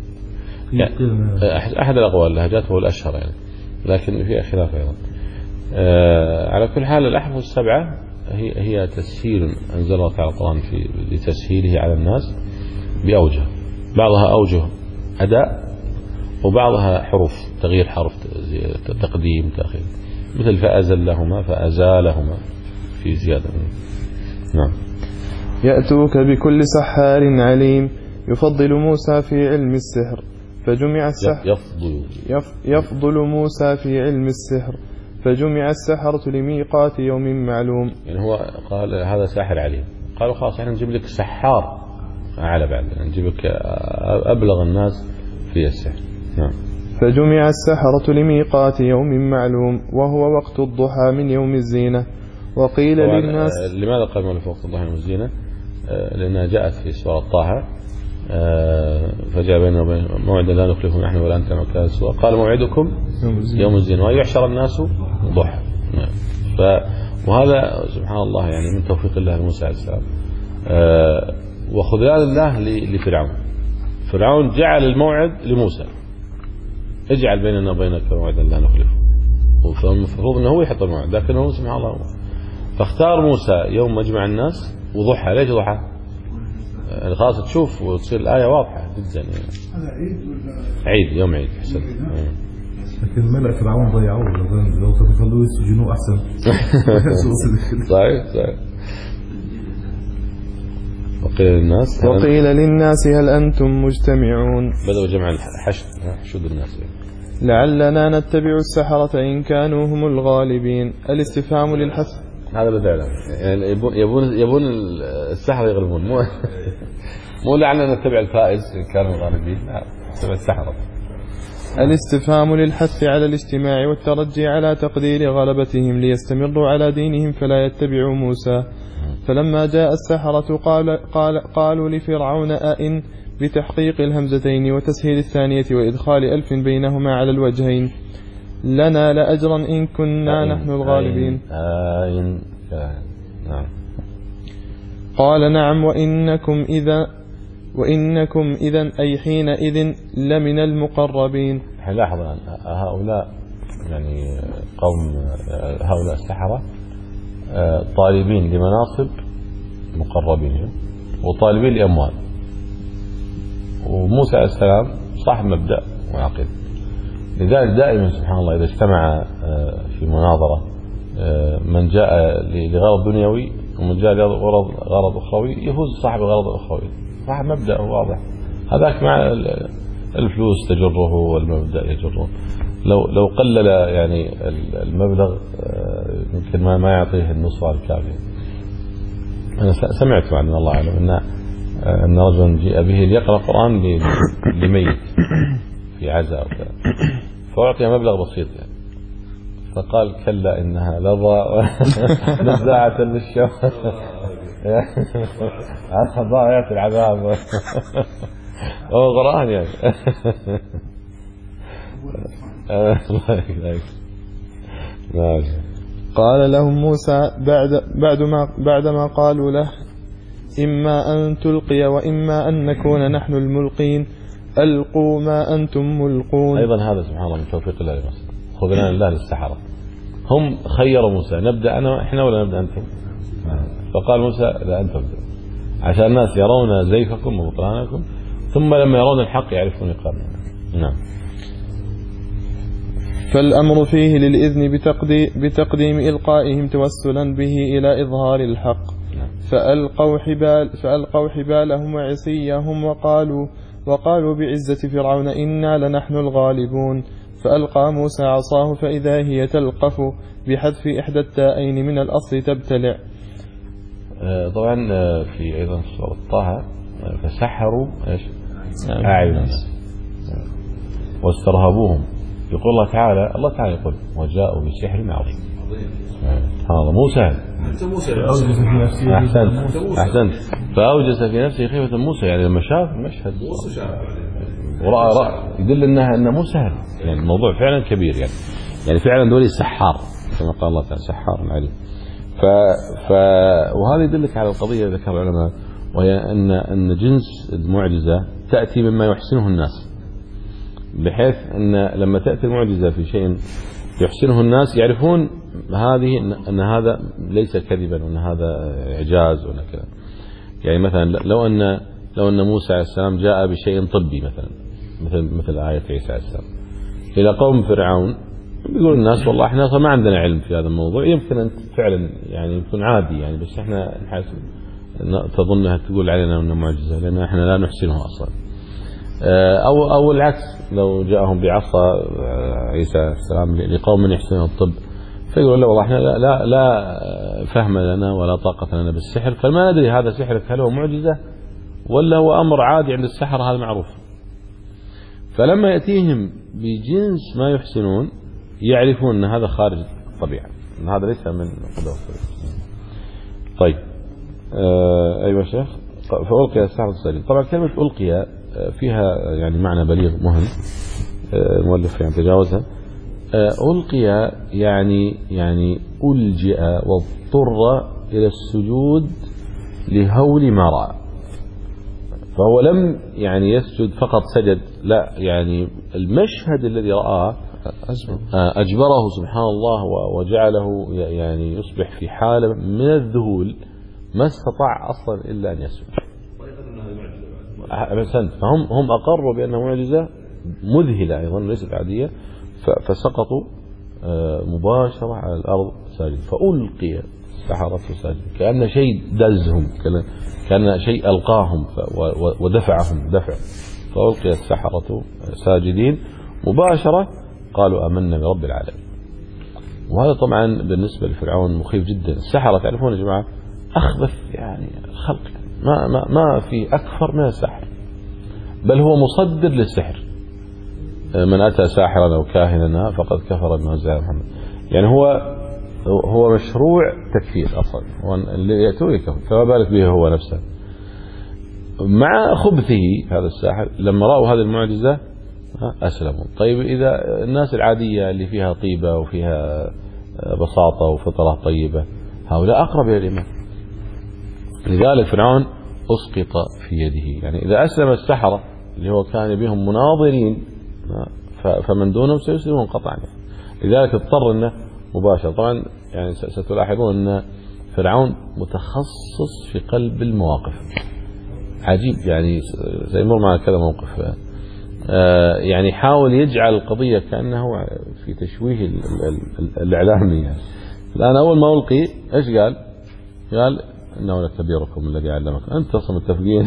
أحد الأقوال اللهجات هو الأشهر يعني، لكن فيها خلاف أيضا. آه على كل حال الأحرف السبعة هي هي تسهيل أنزل الله تعالى القرآن في لتسهيله على الناس بأوجه، بعضها أوجه أداء وبعضها حروف تغيير حرف تقديم تأخير، مثل فأزلهما فأزالهما في زيادة. نعم. يأتوك بكل سحار عليم يفضل موسى في علم السحر فجمع السحر يفضل يفضل موسى في علم السحر فجمع السحرة لميقات يوم معلوم. يعني هو قال هذا ساحر عليم، قالوا خلاص احنا نجيب لك سحار على بعد نجيب لك أبلغ الناس في السحر. نعم. فجمع السحرة لميقات يوم معلوم وهو وقت الضحى من يوم الزينة. وقيل للناس لماذا قال مؤلف وقت الضحى من يوم الزينة؟ لأنها جاءت في سورة طه فجاء بيننا وبين موعدا لا نخلفه نحن ولا أنت مكان سوى قال موعدكم يوم الزينة ويحشر الناس ضحى. ف وهذا سبحان الله يعني من توفيق الله لموسى عليه السلام وخذلان الله لفرعون. فرعون جعل الموعد لموسى، اجعل بيننا وبينك موعدا لا نخلفه، فالمفروض انه هو يحط الموعد لكنه سبحان الله فاختار موسى يوم مجمع الناس وضحى. ليش ضحى؟ يعني خلاص تشوف وتصير الآية واضحة جدا يعني. عيد يوم عيد حسن. لكن ملأ فرعون ضيعوه، لو تخلوه يسجنوه أحسن. صحيح صحيح. وقيل للناس وقيل للناس هل أنتم مجتمعون. بدأوا جمع الحشد حشود الناس يعني. لعلنا نتبع السحرة إن كانوا هم الغالبين. الاستفهام للحث. هذا بدأ يعني يبون يبون يبون السحرة يغلبون، مو مو لعلنا نتبع الفائز إن كانوا الغالبين، لا نتبع السحرة. الاستفهام للحث على الاجتماع والترجي على تقدير غلبتهم ليستمروا على دينهم فلا يتبعوا موسى فلما جاء السحرة قال قال قالوا لفرعون أئن بتحقيق الهمزتين وتسهيل الثانية وإدخال ألف بينهما على الوجهين لنا لأجرا إن كنا أين نحن الغالبين. أين نعم. قال نعم وإنكم إذا وإنكم إذا أي حينئذ لمن المقربين. لاحظ أن هؤلاء يعني قوم هؤلاء السحرة طالبين لمناصب مقربين وطالبين لأموال، وموسى عليه السلام صاحب مبدأ وعقيدة. لذلك دائما سبحان الله إذا اجتمع في مناظرة من جاء لغرض دنيوي ومن جاء لغرض غرض أخروي يفوز صاحب الغرض الأخروي، صاحب مبدأ واضح. هذاك مع الفلوس تجره والمبدأ يجره. لو لو قلل يعني المبلغ يمكن ما ما يعطيه النصف الكافي. أنا سمعت عن الله أعلم أن أن رجلا جاء به ليقرأ القرآن لميت في عزاء وكذا، فأعطي مبلغ بسيط يعني، فقال كلا إنها لظى نزاعة للشوى ضايعة العذاب. هو قرآن يعني. قال لهم موسى بعد بعد ما بعدما قالوا له إما أن تلقي وإما أن نكون نحن الملقين ألقوا ما أنتم ملقون. أيضا هذا سبحان الله من توفيق الله لموسى، خذنا الله للسحرة. هم خيروا موسى نبدأ أنا إحنا ولا نبدأ أنتم؟ فقال موسى لا أنتم، عشان الناس يرون زيفكم وبطلانكم ثم لما يرون الحق يعرفون إقامة. نعم. فالأمر فيه للإذن بتقديم إلقائهم توسلا به إلى إظهار الحق. فألقوا حبال فألقوا حبالهم وعصيهم وقالوا وقالوا بعزة فرعون إنا لنحن الغالبون. فألقى موسى عصاه فإذا هي تلقف بحذف إحدى التائين من الأصل تبتلع. طبعا في أيضا سورة طه فسحروا إيش أعين الناس واسترهبوهم. يقول الله تعالى الله تعالى يقول وجاءوا بسحر عظيم. هذا مو سهل. أحسنت أحسنت فأوجس في نفسه خيفة موسى، يعني لما شاف المشهد ورأى رأى يدل أنها أنه مو سهل، يعني الموضوع فعلا كبير، يعني يعني فعلا دولي سحار كما قال الله تعالى سحار عليم. ف ف وهذا يدلك على القضية ذكر العلماء، وهي أن أن جنس المعجزة تأتي مما يحسنه الناس، بحيث أن لما تأتي المعجزة في شيء يحسنه الناس يعرفون هذه أن هذا ليس كذبا وأن هذا إعجاز ولا كذا. يعني مثلا لو أن لو أن موسى عليه السلام جاء بشيء طبي مثلا مثل مثل آية عيسى عليه السلام إلى قوم فرعون، بيقول الناس والله احنا ما عندنا علم في هذا الموضوع، يمكن أن فعلا يعني يكون عادي يعني، بس احنا نحاسب تظنها تقول علينا أنه معجزة لأن احنا لا نحسنه أصلا. أو أو العكس، لو جاءهم بعصا عيسى السلام لقوم يحسنون الطب فيقول لا والله احنا لا, لا لا فهم لنا ولا طاقة لنا بالسحر، فما ندري هذا سحرك هل هو معجزة ولا هو أمر عادي عند السحر، هذا معروف. فلما يأتيهم بجنس ما يحسنون يعرفون أن هذا خارج الطبيعة، أن هذا ليس من قدر الطبيعة. طيب آه أيها الشيخ، فألقي السحرة السجين. طبعا كلمة ألقي فيها يعني معنى بليغ مهم، المؤلف يعني تجاوزها. ألقي يعني يعني ألجئ واضطر إلى السجود لهول ما رأى، فهو لم يعني يسجد فقط سجد، لا يعني المشهد الذي رآه أجبره سبحان الله وجعله يعني يصبح في حالة من الذهول ما استطاع أصلا إلا أن يسجد. فهم هم أقروا بأنها معجزة مذهلة أيضا ليست عادية، فسقطوا مباشرة على الأرض ساجد. فألقي السحرة ساجد كأن شيء دزهم، كأن شيء ألقاهم ودفعهم دفع. فألقي السحرة ساجدين مباشرة قالوا آمنا برب العالمين. وهذا طبعا بالنسبة لفرعون مخيف جدا. السحرة تعرفون يا جماعة أخبث يعني خلق، ما ما ما في أكثر من السحر، بل هو مصدر للسحر. من أتى ساحرا أو كاهنا فقد كفر بما أنزل على محمد. يعني هو هو مشروع تكفير أصلا، اللي يأتوا يكفر، فما بالك به هو نفسه. مع خبثه هذا الساحر لما رأوا هذه المعجزة أسلموا. طيب إذا الناس العادية اللي فيها طيبة وفيها بساطة وفطرة طيبة هؤلاء أقرب إلى الإيمان. لذلك فرعون أسقط في يده. يعني إذا أسلم السحرة اللي هو كان بهم مناظرين فمن دونهم سيسلمون قطعا. لذلك اضطر أنه مباشر. طبعا يعني ستلاحظون أن فرعون متخصص في قلب المواقف، عجيب. يعني سيمر معنا كذا موقف، يعني حاول يجعل القضية كأنه في تشويه الإعلامي. يعني الآن أول ما ألقي إيش قال؟ قال إنه لكبيركم الذي علمكم. أنت أصلا متفقين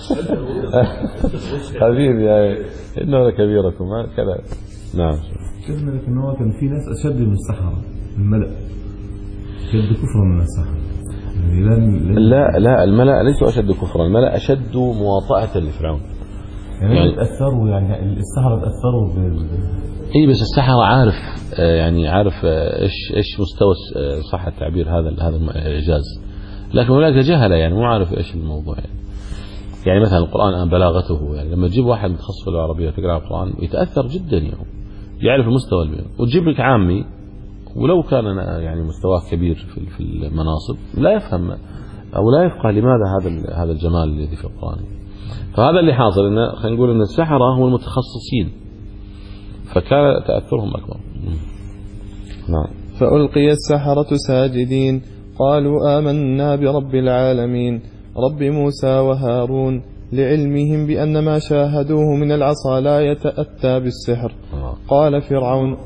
حبيبي يعني إنه لكبيركم كذا. نعم. شفنا لكن هو كان في ناس أشد من السحرة، الملأ أشد كفرا من السحرة. لا لا الملأ ليسوا أشد كفرا، الملأ أشد مواطأة لفرعون. يعني, يعني تأثروا، يعني السحرة تأثروا بال اي بس السحرة عارف يعني عارف ايش ايش مستوى صح التعبير هذا هذا الإعجاز، لكن هناك جهلة يعني مو عارف ايش الموضوع. يعني, يعني مثلا القرآن بلاغته، يعني لما تجيب واحد متخصص في اللغة العربية تقرأ القرآن يتأثر جدا، يعني يعرف المستوى البيئي. وتجيب لك عامي ولو كان يعني مستواه كبير في في المناصب لا يفهم او لا يفقه لماذا هذا هذا الجمال الذي في القرآن. فهذا اللي حاصل، ان خلينا نقول ان السحرة هم المتخصصين فكان تأثرهم أكبر. نعم. فألقي السحرة ساجدين قالوا آمنا برب العالمين رب موسى وهارون، لعلمهم بأن ما شاهدوه من العصا لا يتأتى بالسحر. قال فرعون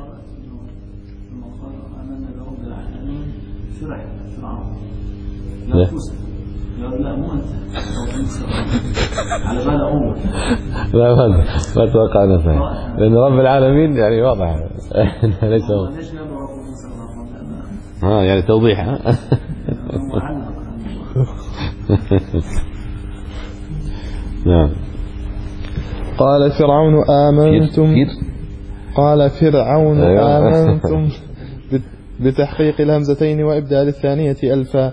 لا لا مو أنت على بالي أول لا ما ما توقعنا فيه، لأن رب العالمين يعني واضح ليس هو. ها يعني توضيح. ها نعم. قال فرعون آمنتم قال فرعون آمنتم بتحقيق الهمزتين وإبدال الثانية ألفا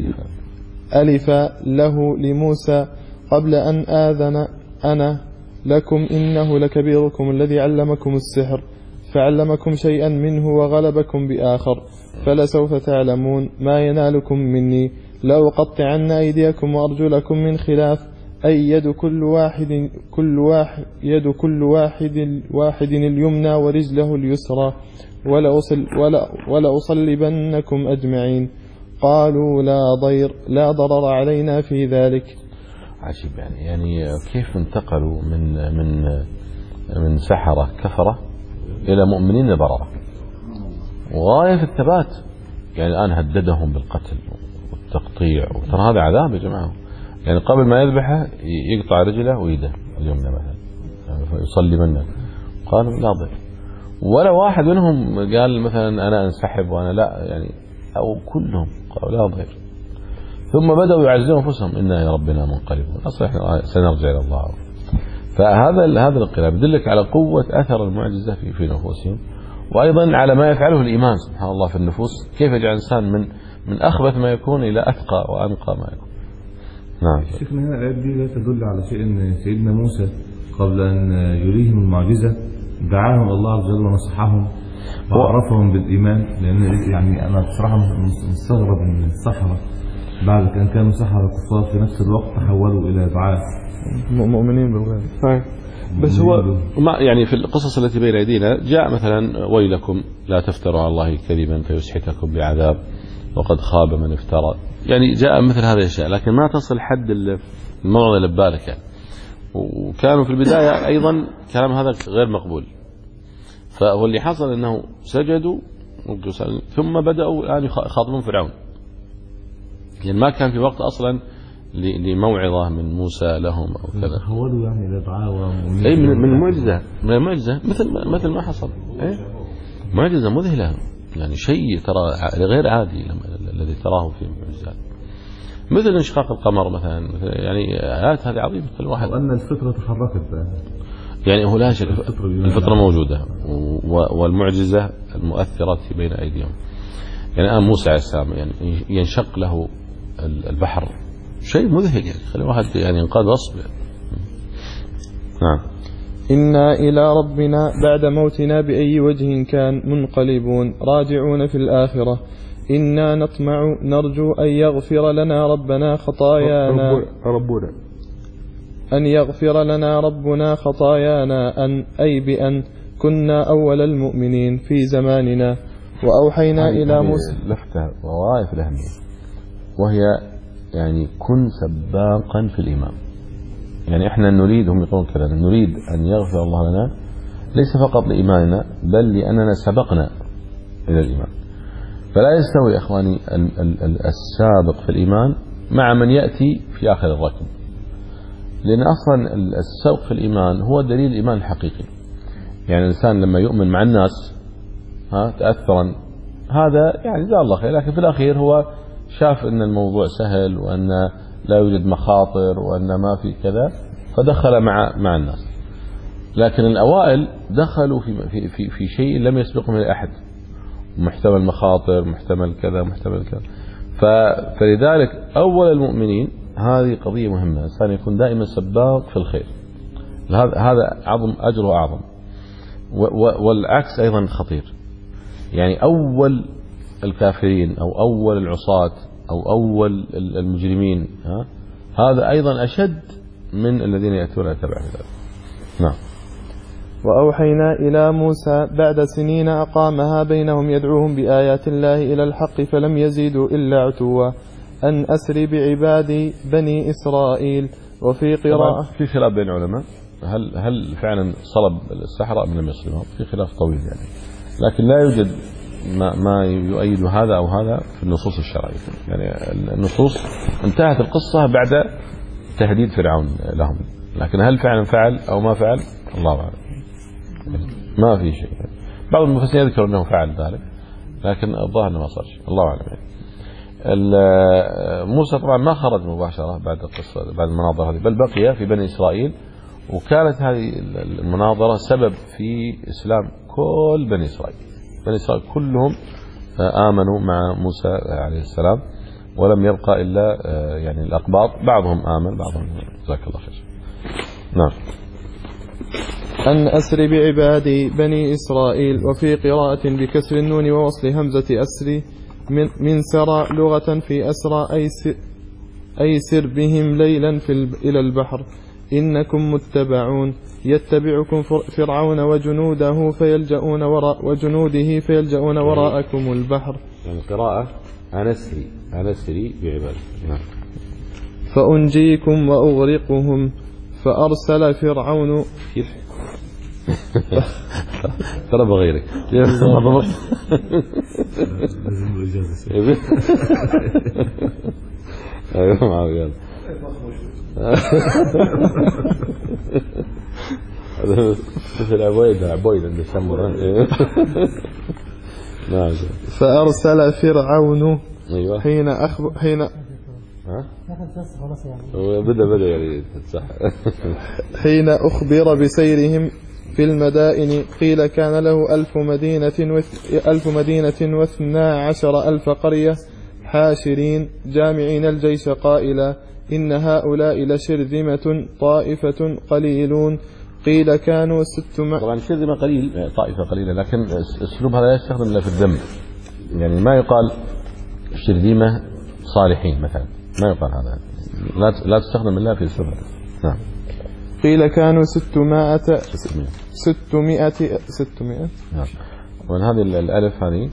ألف له لموسى قبل أن آذن أنا لكم إنه لكبيركم الذي علمكم السحر فعلمكم شيئا منه وغلبكم بآخر فلسوف تعلمون ما ينالكم مني لأقطعن أيديكم وأرجلكم من خلاف أي يد كل واحد كل واحد يد كل واحد واحد اليمنى ورجله اليسرى ولأصل ولا ولأصلبنكم أجمعين. قالوا لا ضير لا ضرر علينا في ذلك. عجيب. يعني يعني كيف انتقلوا من من من سحرة كفرة إلى مؤمنين بررة وغاية في الثبات. يعني الآن هددهم بالقتل والتقطيع، وترى هذا عذاب يا جماعة. يعني قبل ما يذبحه يقطع رجله ويده اليمنى مثلا يصلي منه. قالوا لا ضير، ولا واحد منهم قال مثلا أنا أنسحب وأنا لا، يعني أو كلهم قالوا لا ضير. ثم بدأوا يعزون أنفسهم إنا يا ربنا منقلبون، أصلا إحنا سنرجع إلى الله. فهذا هذا الانقلاب يدلك على قوة أثر المعجزة في في نفوسهم، وأيضا على ما يفعله الإيمان سبحان الله في النفوس، كيف يجعل الإنسان من من أخبث ما يكون إلى أتقى وأنقى ما يكون. نعم. شيخنا هنا الآيات دي لا تدل على شيء أن سيدنا موسى قبل أن يريهم المعجزة دعاهم الله عز وجل ونصحهم وعرفهم بالإيمان، لأن يعني أنا بصراحة مستغرب من السحرة بعد أن كانوا سحرة كفار في نفس الوقت تحولوا إلى دعاة مؤمنين بالغيب. بس هو ما يعني في القصص التي بين أيدينا جاء مثلا ويلكم لا تفتروا على الله كذبا فيسحتكم بعذاب وقد خاب من افترى. يعني جاء مثل هذه الأشياء، لكن ما تصل حد الموعظة اللي ببالك يعني. وكانوا في البداية أيضا كلام هذا غير مقبول. فهو اللي حصل أنه سجدوا ثم بدأوا الآن يخاطبون فرعون. يعني ما كان في وقت أصلا لموعظة من موسى لهم أو كذا. تحولوا يعني إلى دعاوى أي من من المعجزة من المعجزة مثل مثل ما حصل. إيه؟ معجزة مذهلة، يعني شيء ترى غير عادي الذي تراه في المعجزات، مثل انشقاق القمر مثلا. يعني آيات هذه عظيمة كل واحد. وأن الفطرة تحركت بقى. يعني هو لا شك الفطرة موجودة والمعجزة المؤثرة في بين أيديهم. يعني الآن موسى عليه السلام يعني ينشق له البحر، شيء مذهل يعني، خلي واحد يعني ينقاد غصب يعني. نعم. إنا إلى ربنا بعد موتنا بأي وجه كان منقلبون راجعون في الآخرة. إنا نطمع نرجو أن يغفر لنا ربنا خطايانا ربنا أن يغفر لنا ربنا خطايانا أن أي بأن كنا أول المؤمنين في زماننا. وأوحينا إلى موسى لفتة وغاية في الأهمية، وهي يعني كن سباقا في الإيمان. يعني إحنا نريد، هم يقولون كذا، نريد أن يغفر الله لنا ليس فقط لإيماننا بل لأننا سبقنا إلى الإيمان. فلا يستوي إخواني السابق في الإيمان مع من يأتي في آخر الركب، لأن أصلا السبق في الإيمان هو دليل الإيمان الحقيقي. يعني الإنسان لما يؤمن مع الناس ها تأثرا، هذا يعني جزاه الله خير، لكن في الأخير هو شاف أن الموضوع سهل وأن لا يوجد مخاطر وأن ما في كذا، فدخل مع مع الناس. لكن الأوائل دخلوا في في في, في شيء لم يسبقهم إلى أحد، محتمل مخاطر، محتمل كذا، محتمل كذا. فلذلك أول المؤمنين هذه قضية مهمة، الإنسان يكون دائما سباق في الخير، هذا أعظم أجره أعظم. والعكس أيضا خطير، يعني أول الكافرين أو أول العصاة أو أول المجرمين ها هذا أيضا أشد من الذين يأتون تبع ذلك. نعم. وأوحينا إلى موسى بعد سنين أقامها بينهم يدعوهم بآيات الله إلى الحق فلم يزيدوا إلا عتوا أن أسري بعبادي بني إسرائيل. وفي قراءة في خلاف بين العلماء، هل هل فعلا صلب السحرة أم لم يصلبهم؟ في خلاف طويل يعني، لكن لا يوجد ما, ما يؤيد هذا أو هذا في النصوص الشرعية. يعني النصوص انتهت القصة بعد تهديد فرعون لهم، لكن هل فعلا فعل أو ما فعل الله أعلم، ما في شيء. بعض المفسرين يذكر أنه فعل ذلك، لكن الظاهر أنه ما صار شيء، الله أعلم. يعني موسى طبعا ما خرج مباشرة بعد القصة بعد المناظرة هذه، بل بقي في بني إسرائيل، وكانت هذه المناظرة سبب في إسلام كل بني إسرائيل. بني إسرائيل كلهم آمنوا مع موسى عليه السلام، ولم يبقى إلا يعني الأقباط، بعضهم آمن بعضهم جزاك الله خير. نعم. أن أسري بعبادي بني إسرائيل. وفي قراءة بكسر النون ووصل همزة أسري من, من سرى لغة في أسرى أي سر, أي سر بهم ليلا في إلى البحر إنكم متبعون. يتبعكم فرعون وجنوده فيلجؤون وراء وجنوده فيلجؤون وراءكم البحر. يعني قراءة أنسري أنسري بعبادي. نعم. فأنجيكم وأغرقهم. فأرسل فرعون ترى بغيرك ايوه معاوية هذا مثل عبويد عبويد عند الشمر. فأرسل فرعون ايوه حين أخبر حين ها بدأ بدأ يعني صح. حين أخبر بسيرهم في المدائن قيل كان له ألف مدينة وث... ألف مدينة واثنا عشر ألف قرية حاشرين جامعين الجيش قائلا إن هؤلاء لشرذمة طائفة قليلون. قيل كانوا ست م... طبعا شرذمة قليل طائفة قليلة، لكن الأسلوب هذا لا يستخدم إلا في الذم، يعني ما يقال شرذمة صالحين مثلا، ما يقال هذا، لا لا تستخدم إلا في السبب. نعم. قيل كانوا ستمائة ستمائة ستمائة. نعم. ومن هذه الألف هذه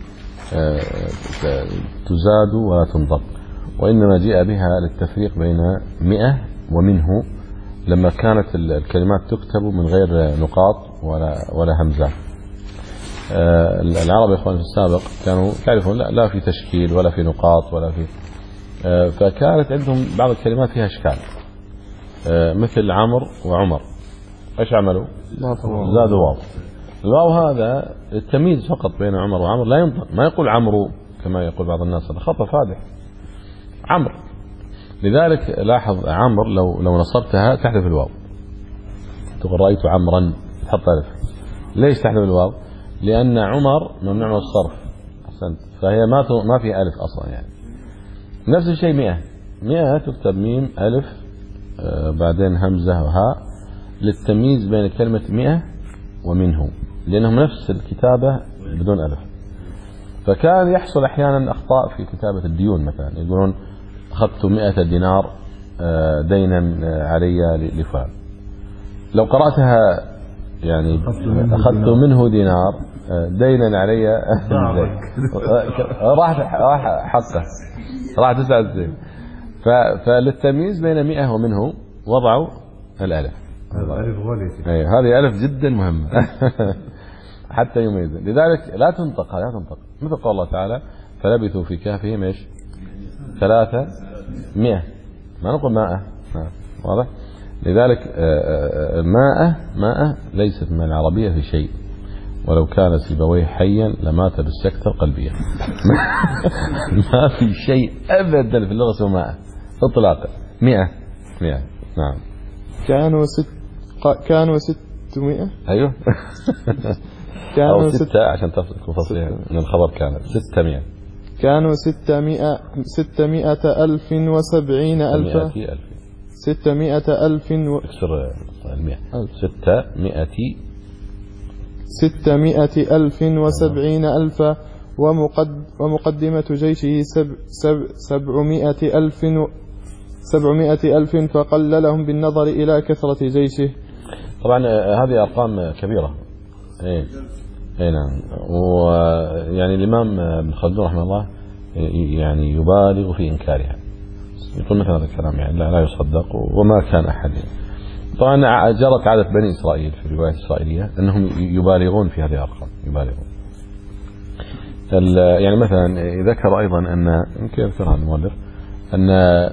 تزاد ولا تنضب، وإنما جاء بها للتفريق بين مئة ومنه، لما كانت الكلمات تكتب من غير نقاط ولا ولا همزات. العرب يا إخوان في السابق كانوا تعرفون لا, لا في تشكيل ولا في نقاط ولا في، فكانت عندهم بعض الكلمات فيها إشكال، مثل عمر وعمر، ايش عملوا؟ زادوا واو. الواو هذا التمييز فقط بين عمر وعمر، لا ينطق، ما يقول عمرو كما يقول بعض الناس، هذا خطأ فادح، عمرو. لذلك لاحظ عمرو لو لو نصبتها تحذف الواو، تقول رأيت عمرا تحط ألف. ليش تحذف الواو؟ لأن عمر ممنوع من الصرف، أحسنت. فهي ما ما فيها ألف أصلا يعني. نفس الشيء مئة مئة تكتب ميم ألف آه بعدين همزة وهاء للتمييز بين كلمة مئة ومنه، لأنهم نفس الكتابة بدون ألف. فكان يحصل أحيانا أخطاء في كتابة الديون، مثلا يقولون أخذت مئة دينار آه دينا علي لفلان، لو قرأتها يعني أخذت منه دينار دينا علي راح راح حقه راح تسعة وتسعين. فللتمييز بين مئة ومنه وضعوا الألف. الألف غالية. أي هذه ألف جدا مهمة حتى يميز. لذلك لا تنطق لا تنطق مثل قال الله تعالى فلبثوا في كهفهم ايش؟ ثلاثة مئة، ما نقول مائة. واضح؟ لذلك ماء ماء ليست من العربية في شيء، ولو كان سيبويه حيا لمات بالسكتة القلبية. ما في شيء أبدا في اللغة اسمه ماء إطلاقا. مئة مئة نعم. كانوا ست كانوا ستمائة. أيوه كانوا أو ستة عشان تفصل من الخبر كانت ستمائة. كانوا ستمائة ستمائة ألف وسبعين ألفا ستمائة ألف و... اكسر المئة ستمائة ستمائة ألف وسبعين ألفا ومقد ومقدمة جيشه سب سب سبعمائة ألف و... سبعمائة ألف فقل لهم بالنظر إلى كثرة جيشه. طبعا هذه أرقام كبيرة. ايه اي نعم. ويعني الإمام ابن خلدون رحمه الله يعني يبالغ في إنكارها، يقول مثل هذا الكلام يعني لا, لا يصدق وما كان أحد. طبعا جرت عادة بني إسرائيل في الرواية الإسرائيلية أنهم يبالغون في هذه الأرقام يبالغون. يعني مثلا ذكر أيضا أن يمكن يذكرها المؤلف أن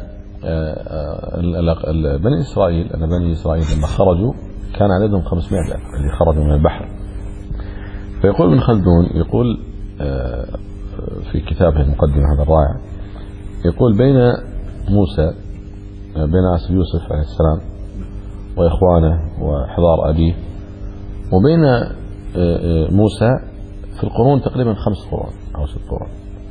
بني إسرائيل أن بني إسرائيل لما خرجوا كان عددهم خمسمائة ألف اللي خرجوا من البحر. فيقول ابن خلدون يقول في كتابه المقدمة هذا الرائع، يقول بين موسى بين أسر يوسف عليه السلام وإخوانه وحضار أبيه وبين موسى في القرون تقريبا خمس قرون أو ست قرون.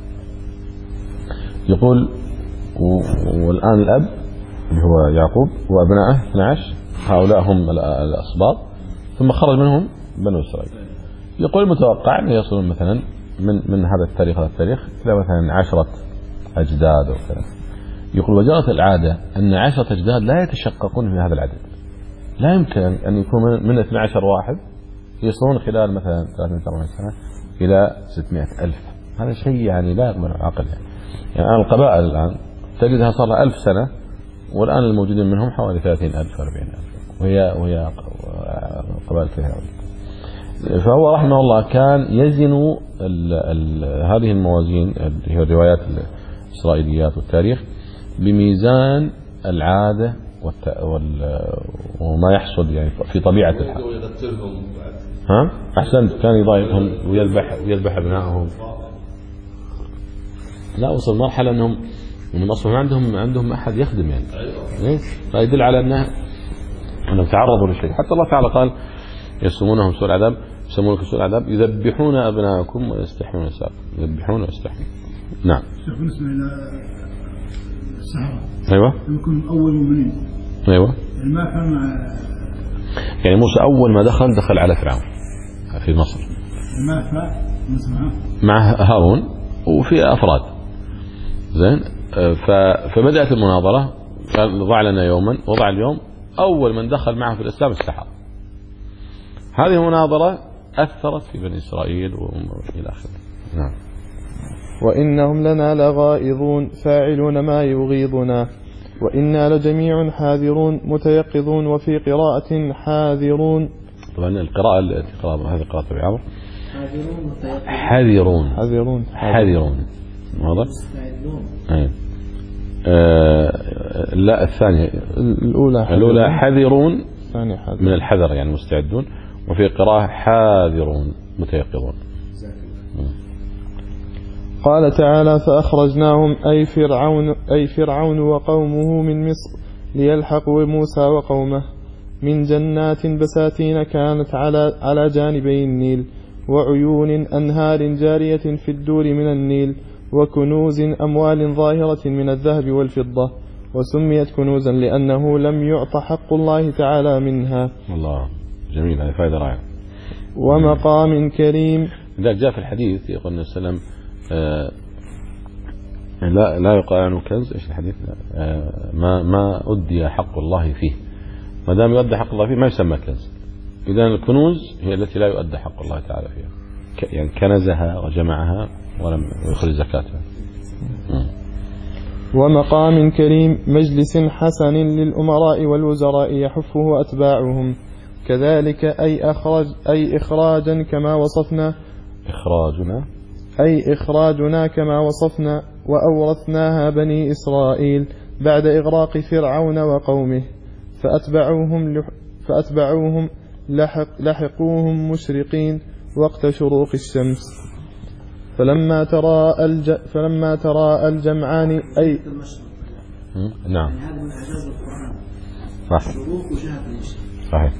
يقول والآن الأب اللي هو يعقوب وأبنائه اثني عشر هؤلاء هم الأسباط، ثم خرج منهم بنو إسرائيل. يقول المتوقع أن يصلون مثلا من من هذا التاريخ هذا التاريخ إلى مثلا عشرة أجداد أو كذا. يقول وجرت العادة أن عشرة أجداد لا يتشققون في هذا العدد، لا يمكن أن يكون من اثني عشر واحد يصلون خلال مثلا ثلاثمائة أربعمائة سنة إلى ستمائة ألف. هذا شيء يعني لا يقبل العقل. يعني يعني الآن القبائل الآن تجدها صار لها ألف سنة والآن الموجودين منهم حوالي ثلاثين ألف أربعين ألف، وهي وهي قبائل كثيرة. فهو رحمه الله كان يزن ال ال هذه الموازين اللي هي الروايات الإسرائيليات والتاريخ بميزان العادة وما يحصل يعني في طبيعة الحال. ها أحسنت. كان يضايقهم ويذبح ويذبح أبنائهم. لا وصل مرحلة أنهم من أصلا ما عندهم عندهم أحد يخدم يعني. إيه؟ فيدل على أنه أنهم تعرضوا لشيء. حتى الله تعالى قال يسمونهم سوء العذاب يسمونك سوء العذاب يذبحون أبناءكم ويستحيون نساءكم. يذبحون ويستحيون. نعم. بالنسبة إلى السحرة. أيوة. يكون أول مؤمنين. أيوة. يعني ما كان يعني موسى أول ما دخل دخل على فرعون في مصر. ما فا مع هارون وفي أفراد. زين. فبدأت المناظرة قال ضع لنا يوما وضع اليوم. أول من دخل معه في الإسلام السحرة. هذه المناظرة أثرت في بني إسرائيل وإلى آخره. نعم. وإنهم لنا لغائظون فاعلون ما يغيظنا وإنا لجميع حاذرون متيقظون وفي قراءة حاذرون. طبعا القراءة القراءة هذه قراءة أبي عمرو حذرون حذرون حذرون. واضح؟ أي. آه لا الثانية الأولى حذرون. الأولى حذرون الثانية من الحذر يعني مستعدون، وفي قراءة حاذرون متيقظون. قال تعالى فأخرجناهم أي فرعون أي فرعون وقومه من مصر ليلحقوا موسى وقومه من جنات بساتين كانت على على جانبي النيل وعيون أنهار جارية في الدور من النيل، وكنوز أموال ظاهرة من الذهب والفضة، وسميت كنوزا لأنه لم يعط حق الله تعالى منها. الله جميل، هذه فائدة رائعة. ومقام كريم. إذا جاء في الحديث يقول النبي صلى الله عليه وسلم آه لا لا يقال عنه كنز، ايش الحديث؟ آه ما ما أدي حق الله فيه، ما دام يؤدى حق الله فيه ما يسمى كنز. إذا الكنوز هي التي لا يؤدى حق الله تعالى فيها، يعني كنزها وجمعها ولم يخرج زكاتها. ومقام كريم، مجلس حسن للأمراء والوزراء يحفه أتباعهم، كذلك أي أخرج أي إخراجا كما وصفنا إخراجنا أي إخراجنا كما وصفنا، وأورثناها بني إسرائيل بعد إغراق فرعون وقومه، فأتبعوهم فأتبعوهم لحق لحقوهم مشرقين وقت شروق الشمس، فلما ترى الج فلما ترى الجمعان أي نعم يعني هذا من إعجاز القرآن. صح شروق وجهة الإشي. صحيح.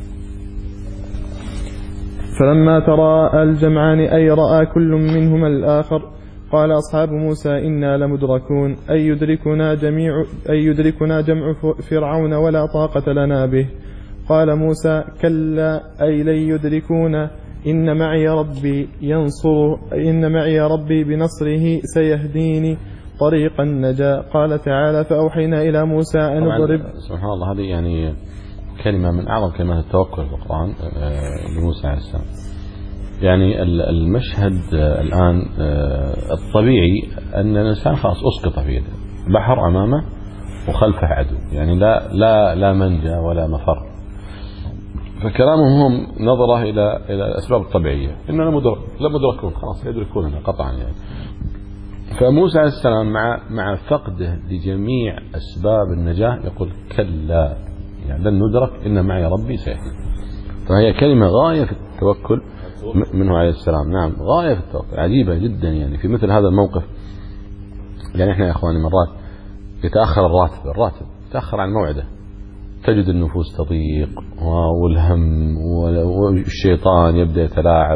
فلما ترى الجمعان أي رأى كل منهما الآخر، قال أصحاب موسى إنا لمدركون، أي يدركنا جميع أي يدركنا جمع فرعون ولا طاقة لنا به. قال موسى كلا أي لن يدركونا، إن معي ربي ينصر إن معي ربي بنصره سيهديني طريق النجاة. قال تعالى فأوحينا إلى موسى أن اضرب. سبحان الله، هذه يعني كلمة من أعظم كلمات التوكل في القرآن لموسى عليه السلام. يعني المشهد الآن الطبيعي أن الإنسان خلاص أسقط في يده، بحر أمامه وخلفه عدو، يعني لا لا لا منجا ولا مفر. فكلامهم هم نظرة إلى إلى الأسباب الطبيعية، إننا مدرك لا مدركون، خلاص يدركوننا قطعا يعني. فموسى عليه السلام مع مع فقده لجميع أسباب النجاة يقول كلا، يعني لن ندرك، إن معي ربي سيهدين. فهي كلمة غاية في التوكل منه عليه السلام. نعم غاية في التوكل، عجيبة جدا. يعني في مثل هذا الموقف، يعني احنا يا اخواني مرات يتأخر الراتب الراتب يتأخر عن موعده، تجد النفوس تضيق والهم والشيطان يبدأ يتلاعب.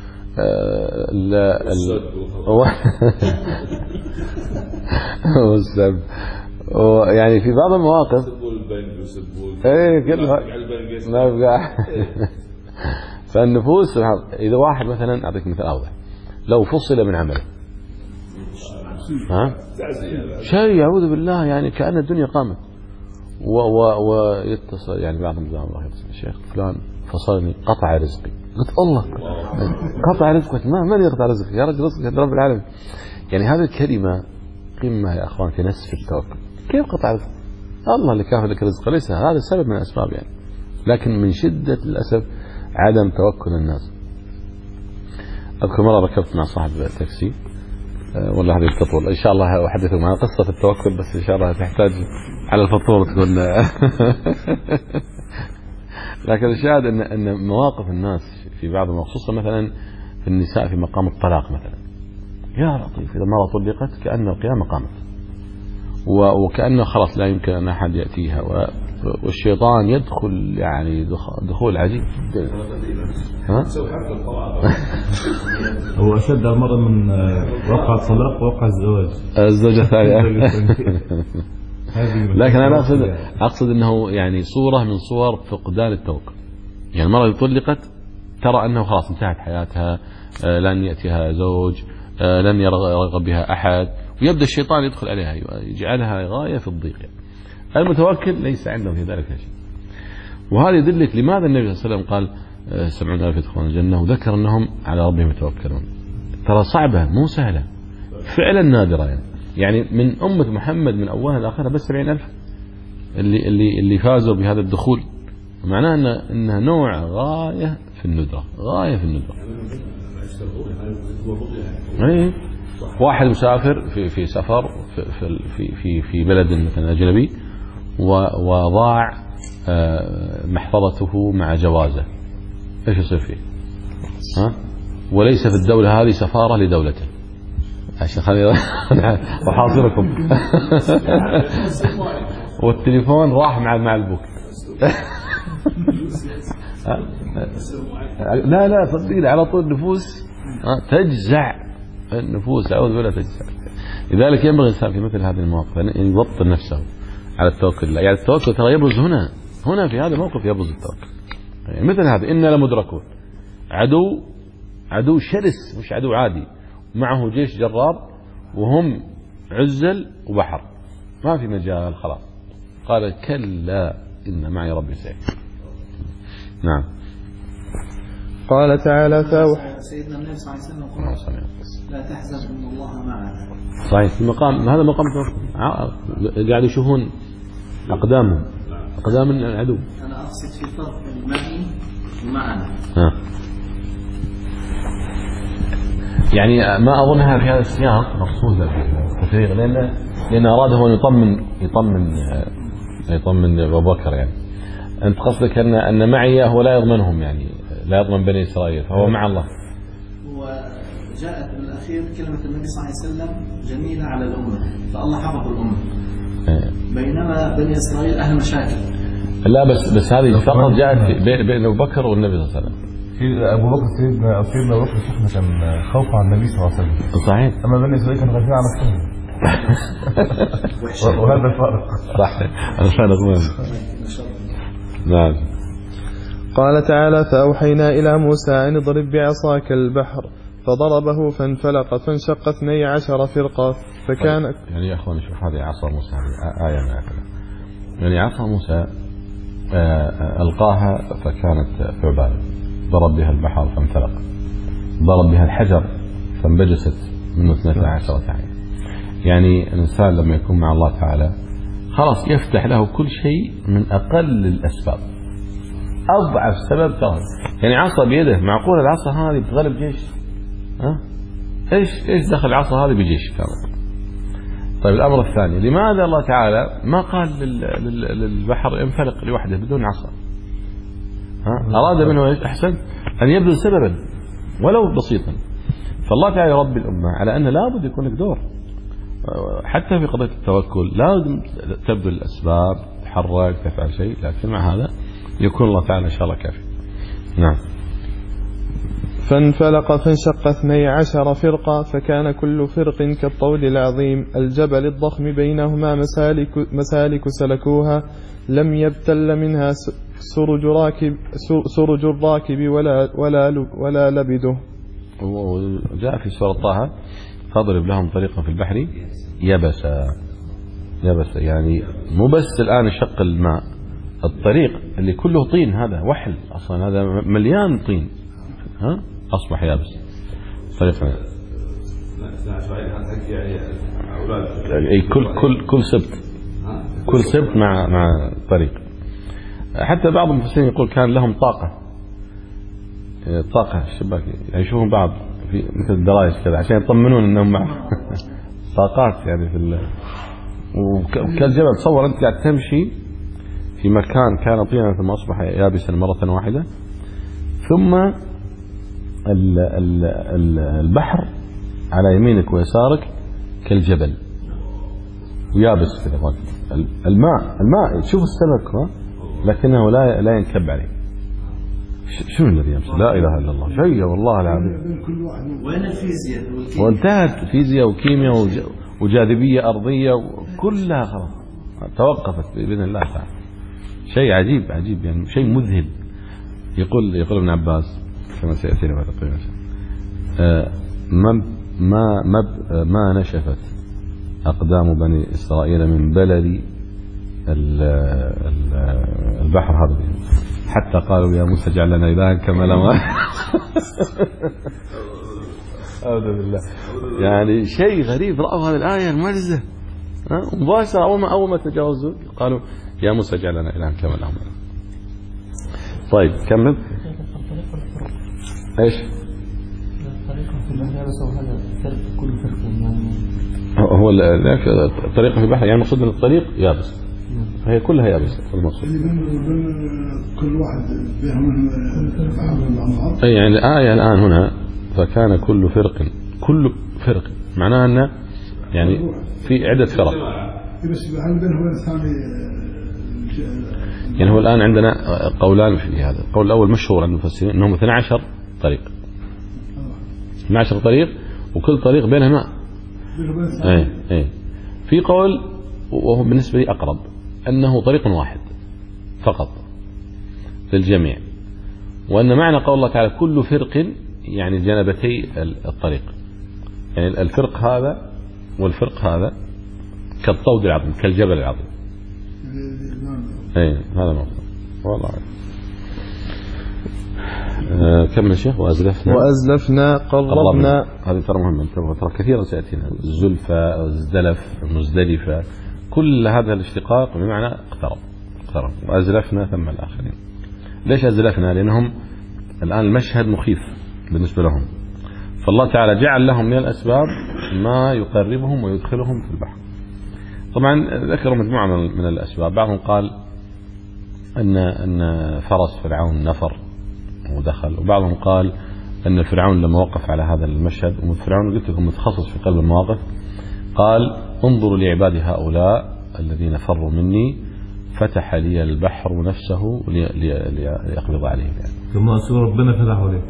لا والسب يعني في بعض المواقف ايه كلها ما يبقى. فالنفوس اذا واحد مثلا اعطيك مثال اوضح، لو فصل من عمله ها شيء يعوذ بالله، يعني كأن الدنيا قامت، ويتصل يعني بعض النظام الله يتصل الشيخ فلان فصلني قطع رزقي. قلت الله قطع رزقك؟ ما من يقطع رزقك يا رجل، رزقك عند رب العالمين. يعني هذه الكلمة قمة يا أخوان في نسف التوكل. كيف قطع رزقك؟ الله اللي كافل لك رزق، ليس هذا السبب من الأسباب يعني. لكن من شدة للأسف عدم توكل الناس. أذكر مرة ركبت مع صاحب تاكسي، أه والله هذه تطول إن شاء الله أحدثكم عن قصة التوكل، بس إن شاء الله تحتاج على الفطور تكون. لكن الشاهد أن أن مواقف الناس في بعض خصوصا مثلا في النساء في مقام الطلاق مثلا، يا لطيف إذا مرة طلقت كأن القيامة قامت، وكأنه خلاص لا يمكن أن أحد يأتيها، والشيطان يدخل يعني دخول عجيب. ها؟ هو أشد مرة من وقع الطلاق ووقع الزواج، الزوجة الثانية. لكن أنا أقصد أقصد أنه يعني صورة من صور فقدان التوكل. يعني المرأة طلقت ترى أنه خلاص انتهت حياتها، لن يأتيها زوج، لن يرغب بها أحد، ويبدأ الشيطان يدخل عليها يجعلها غاية في الضيق. المتوكل ليس عنده في ذلك شيء. وهذا يدلك لماذا النبي صلى الله عليه وسلم قال سبعون ألف يدخلون الجنة، وذكر أنهم على ربهم يتوكلون. ترى صعبة مو سهلة، فعلا نادرة يعني. يعني من أمة محمد من أولها لآخرها بس سبعين ألف اللي اللي اللي فازوا بهذا الدخول. معناه أن إنها نوع غاية في الندرة، غاية في الندرة. أي واحد مسافر في في سفر في في في في بلد مثلا أجنبي، وضاع محفظته مع جوازه، إيش يصير فيه؟ ها؟ وليس في الدولة هذه سفارة لدولته، عشان خلينا أحاصركم. والتليفون راح مع مع البوك. لا لا صدقني على طول النفوس تجزع، النفوس أعوذ بالله تجزع. لذلك ينبغي الإنسان في مثل هذه المواقف أن يضبط نفسه على التوكل. يعني التوكل ترى يبرز هنا هنا في هذا الموقف يبرز التوكل. يعني مثل هذا إنا لمدركون، عدو عدو شرس مش عدو عادي، معه جيش جرار وهم عزل وبحر، ما في مجال خلاص. قال كلا إن معي ربي سيهدين. نعم. قال تعالى فأوحى سيدنا النبي صلى الله عليه وسلم قال لا تحزن إن الله معنا. صحيح. في مقام هذا مقام قاعد يشوفون أقدامهم أقدام العدو. أنا أقصد في فرق بين معي ومعنا. ها. يعني ما أظنها في هذا السياق مقصودة بالتفريق، لأن لأن أراده أن يطمن يطمن يطمن أبو بكر. يعني أنت قصدك أن أن معي هو لا يضمنهم، يعني لا يضمن بني إسرائيل، فهو مع الله. وجاءت بالأخير كلمة النبي صلى الله عليه وسلم جميلة على الأمة، فالله حفظ الأمة. بينما بني إسرائيل أهل مشاكل. لا بس بس هذه فقط جاءت بين أبو بكر والنبي صلى الله عليه وسلم. أبو بكر سيدنا سيدنا أبو بكر شيخنا كان خوفا على النبي صلى الله عليه وسلم. صحيح. أما بني إسرائيل كانوا غافلين عن نفسهم. وهذا الفرق. صحيح. الفرق نعم. قال تعالى فأوحينا إلى موسى أن اضرب بعصاك البحر فضربه فانفلق فانشق اثني عشر فرقة فكان. يعني يا أخوان شوف هذه عصا موسى، هذه آية من آيات. يعني عصا موسى ألقاها فكانت ثعبان، ضرب بها البحر فانفلق، ضرب بها الحجر فانبجست منه اثنتا عشرة عين. يعني الإنسان لما يكون مع الله تعالى خلاص يفتح له كل شيء من أقل الأسباب. أضعف سبب ترى يعني عصا بيده، معقول العصا هذه بتغلب جيش؟ ها؟ إيش إيش دخل العصا هذه بجيش كامل؟ طيب الأمر الثاني، لماذا الله تعالى ما قال للبحر انفلق لوحده بدون عصا؟ ها؟ أراد منه إيش؟ أحسن أن يبذل سببا ولو بسيطا. فالله تعالى يربي الأمة على أن لابد يكون لك دور، حتى في قضية التوكل لازم تبذل الأسباب، تحرك، تفعل شيء، لكن مع هذا يكون الله تعالى إن شاء الله كافي. نعم. فانفلق فانشق اثني عشر فرقة فكان كل فرق كالطول العظيم، الجبل الضخم بينهما مسالك, مسالك سلكوها لم يبتل منها سرج راكب سرج الراكب ولا ولا ولا لبده. وجاء في سورة طه فاضرب لهم طريقا في البحر يبسا. يبسا يعني مو بس الآن شق الماء، الطريق اللي كله طين، هذا وحل أصلا، هذا مليان طين، ها أصبح يابس. طريقنا يعني كل كل كل سبت كل سبت مع مع طريق. حتى بعض المفسرين يقول كان لهم طاقة طاقة الشباك، يعني يشوفون بعض في مثل الدرايش كذا عشان يطمنون انهم مع طاقات يعني في ال... وكالجبل. تصور انت قاعد تمشي في مكان كان طينا ثم اصبح يابسا مرة واحدة، ثم ال... ال... ال... البحر على يمينك ويسارك كالجبل ويابس كذا. الماء الماء تشوف السمك لكنه لا لا ينكب عليه. شو الذي يمشي؟ لا إله إلا الله، شيء والله العظيم. وين الفيزياء والكيمياء؟ وانتهت فيزياء وكيمياء وجاذبية أرضية كلها خلاص توقفت بإذن الله تعالى. شيء عجيب عجيب يعني شيء مذهل. يقول يقول ابن عباس كما سيأتينا بعد قليل ما ما ما ما نشفت أقدام بني إسرائيل من بلد البحر هذا حتى قالوا يا موسى اجعل لنا إلها كما لهم. أعوذ بالله. يعني شيء غريب، رأوا هذه الآية المعجزة مباشرة أول ما أول ما تجاوزوا قالوا يا موسى اجعل لنا إلها كما لهم. طيب كمل. إيش؟ هو الطريق في البحر يعني المقصود أن الطريق يابس، هي كلها يابسة المقصود. كل واحد بيهم الأمراض. أي يعني الآية الآن هنا فكان كل فرق كل فرق معناها أن يعني في عدة فرق. بس هل بينهم ثاني يعني هو الآن عندنا قولان في هذا. القول الأول مشهور عند المفسرين أنهم اثنا عشر طريق، اثنا عشر طريق وكل طريق بينهما ايه ايه. في قول وهو بالنسبة لي أقرب أنه طريق واحد فقط للجميع، وأن معنى قول الله تعالى كل فرق يعني جانبتي الطريق، يعني الفرق هذا والفرق هذا كالطود العظيم كالجبل العظيم. ايه هذا مفهوم والله. آه كم يا شيخ؟ وأزلفنا وأزلفنا قربنا. هذه ترى مهمة، ترى كثيرا سيأتينا الزلفة الزلف المزدلفة، كل هذا الاشتقاق بمعنى اقترب اقترب. وأزلفنا ثم الآخرين. ليش أزلفنا؟ لأنهم الآن المشهد مخيف بالنسبة لهم، فالله تعالى جعل لهم من الأسباب ما يقربهم ويدخلهم في البحر. طبعا ذكروا مجموعة من الأسباب، بعضهم قال أن أن فرس فرعون نفر ودخل، وبعضهم قال أن فرعون لما وقف على هذا المشهد، وفرعون قلت لكم متخصص في قلب المواقف، قال انظروا لعبادي هؤلاء الذين فروا مني فتح لي البحر نفسه ليقبض عليهم. ثم أسوأ ربنا فتحوا ليه.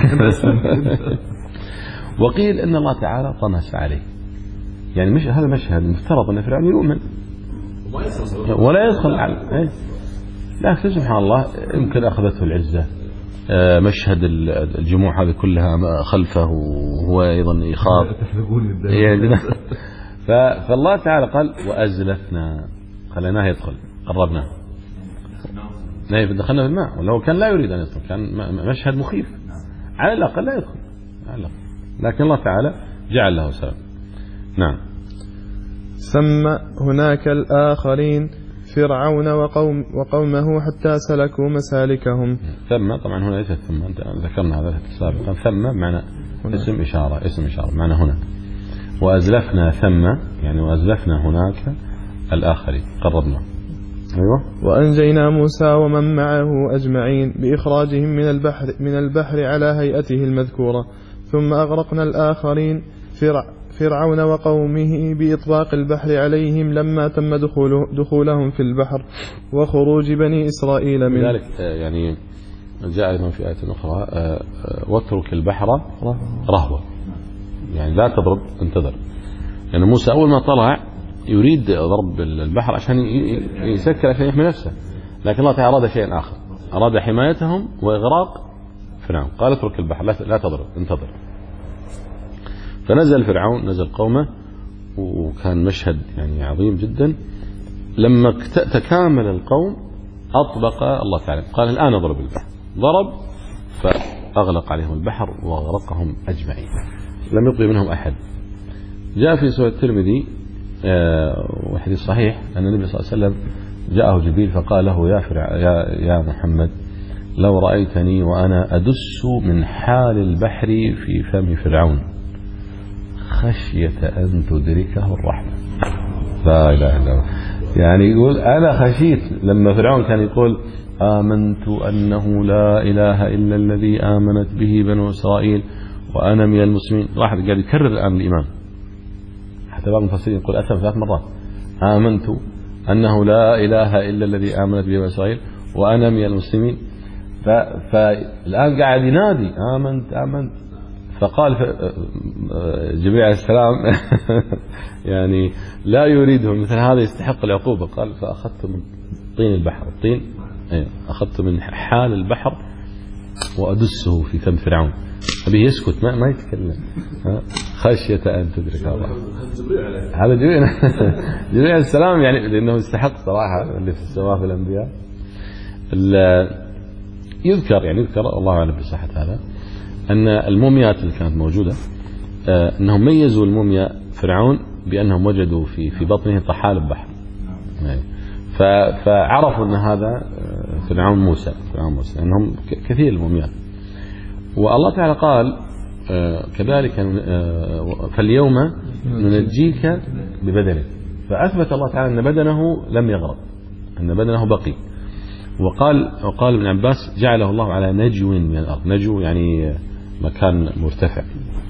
وقيل أن الله تعالى طمس عليه، يعني مش هذا مشهد مفترض أن فرعون يؤمن ولا يدخل على، لكن سبحان الله يمكن أخذته العزة، مشهد الجموع هذه كلها خلفه وهو أيضا يخاف يعني. فالله تعالى قال وأزلفنا، خليناه يدخل قربناه، نايف دخلنا في الماء، ولو كان لا يريد أن يدخل كان مشهد مخيف على الأقل لا يدخل على الأقل. لكن الله تعالى جعل له سبب. نعم. ثم هناك الآخرين فرعون وقوم وقومه حتى سلكوا مسالكهم. ثم طبعا هنا ليست ثم، أنت ذكرنا هذا سابقا. ثم معنى اسم إشارة، اسم إشارة معنى هنا. وأزلفنا ثم يعني وأزلفنا هناك الآخرين قربنا. أيوة. وأنجينا موسى ومن معه أجمعين بإخراجهم من البحر من البحر على هيئته المذكورة. ثم أغرقنا الآخرين فرع فرعون وقومه بإطباق البحر عليهم لما تم دخوله دخولهم في البحر وخروج بني إسرائيل منه. لذلك يعني جاء أيضا في آية أخرى واترك البحر رهوة، يعني لا تضرب انتظر. يعني موسى أول ما طلع يريد ضرب البحر عشان يسكر عشان يحمي نفسه، لكن الله تعالى أراد شيء آخر، أراد حمايتهم وإغراق فرعون. قال اترك البحر لا تضرب انتظر. فنزل فرعون نزل قومه، وكان مشهد يعني عظيم جدا. لما تكامل القوم أطبق الله تعالى قال الآن اضرب البحر، ضرب فأغلق عليهم البحر وأغرقهم أجمعين، لم يبقي منهم أحد. جاء في سورة الترمذي وحديث صحيح أن النبي صلى الله عليه وسلم جاءه جبريل فقال له يا, فرع يا, يا محمد لو رأيتني وأنا أدس من حال البحر في فم فرعون خشية أن تدركه الرحمة. لا إله إلا الله. يعني يقول أنا خشيت لما فرعون كان يقول آمنت أنه لا إله إلا الذي آمنت به بنو إسرائيل وأنا من المسلمين. واحد قاعد يكرر الآن الإيمان، حتى بعض المفسرين يقول أتى ثلاث مرات آمنت أنه لا إله إلا الذي آمنت به بنو إسرائيل وأنا من المسلمين. فالآن قاعد ينادي آمنت آمنت. فقال جبريل عليه السلام يعني لا يريده مثل هذا يستحق العقوبة. قال فأخذت من طين البحر، الطين أخذت من حال البحر وأدسه في فم فرعون. أبي يسكت ما ما يتكلم خشية أن تدرك الله. هذا جبريل جبريل عليه السلام يعني لأنه يستحق صراحة اللي في السماء في الأنبياء. يذكر يعني يذكر الله أعلم بصحة هذا أن الموميات اللي كانت موجودة أنهم ميزوا الموميا فرعون بأنهم وجدوا في في بطنه طحالب بحر، فعرفوا أن هذا فرعون موسى فرعون موسى أنهم كثير الموميات. والله تعالى قال كذلك فاليوم ننجيك ببدنك، فأثبت الله تعالى أن بدنه لم يغرق، أن بدنه بقي. وقال وقال ابن عباس جعله الله على نجو من الأرض، نجو يعني مكان مرتفع.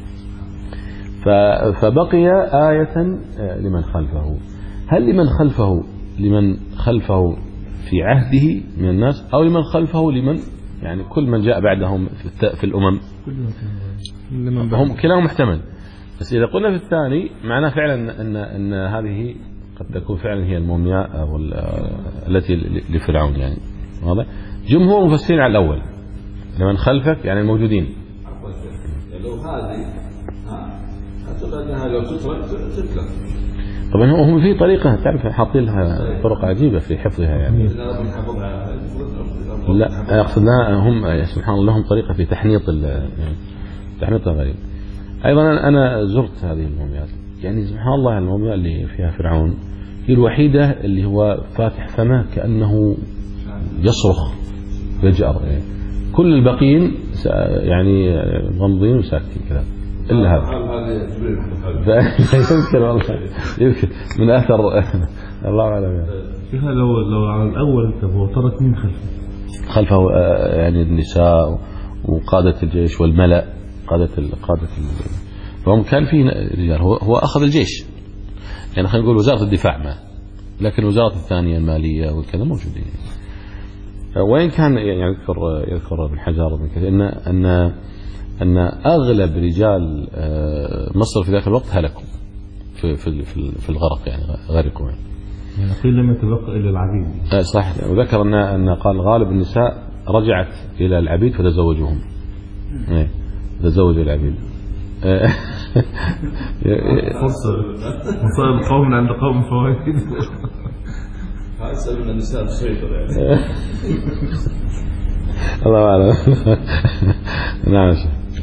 فبقي آية لمن خلفه. هل لمن خلفه لمن خلفه في عهده من الناس أو لمن خلفه، لمن يعني كل من جاء بعدهم في الأمم هم كلاهم محتمل. بس إذا قلنا في الثاني معناه فعلا أن أن هذه قد تكون فعلا هي المومياء أو التي لفرعون يعني. واضح؟ جمهور مفسرين على الأول لمن خلفك يعني الموجودين. لو هذه لو تترك طبعا هم في طريقة تعرف حاطين لها طرق عجيبة في حفظها يعني. لا أقصد هم سبحان الله لهم طريقة في تحنيط تحنيطها غريب. أيضا أنا زرت هذه المومياء يعني سبحان الله المومياء اللي فيها فرعون هي الوحيدة اللي هو فاتح فمه كأنه يصرخ يجأر يعني. كل الباقيين يعني غمضين وساكتين كذا إلا هذا. يمكن والله يمكن من أثر الله أعلم يعني. لو لو على الأول هو ترك مين خلفه؟ خلفه يعني النساء وقادة الجيش والملأ قادة قادة فهم كان فيه رجال. هو هو أخذ الجيش يعني خلينا نقول وزارة الدفاع ما، لكن وزارة الثانية المالية وكذا موجودين. وين كان يعني يذكر يذكر ابن حجر من كذا ان ان ان اغلب رجال مصر في ذاك الوقت هلكوا في في في الغرق يعني غرقوا يعني. يعني قيل لم يتبقى الا العبيد. صح. وذكر ان ان قال غالب النساء رجعت الى العبيد فتزوجوهم. ايه تزوجوا العبيد. فرصه مصائب قوم عند قوم فوائد. أسأل من النساء تسيطر يعني. الله أعلم. نعم.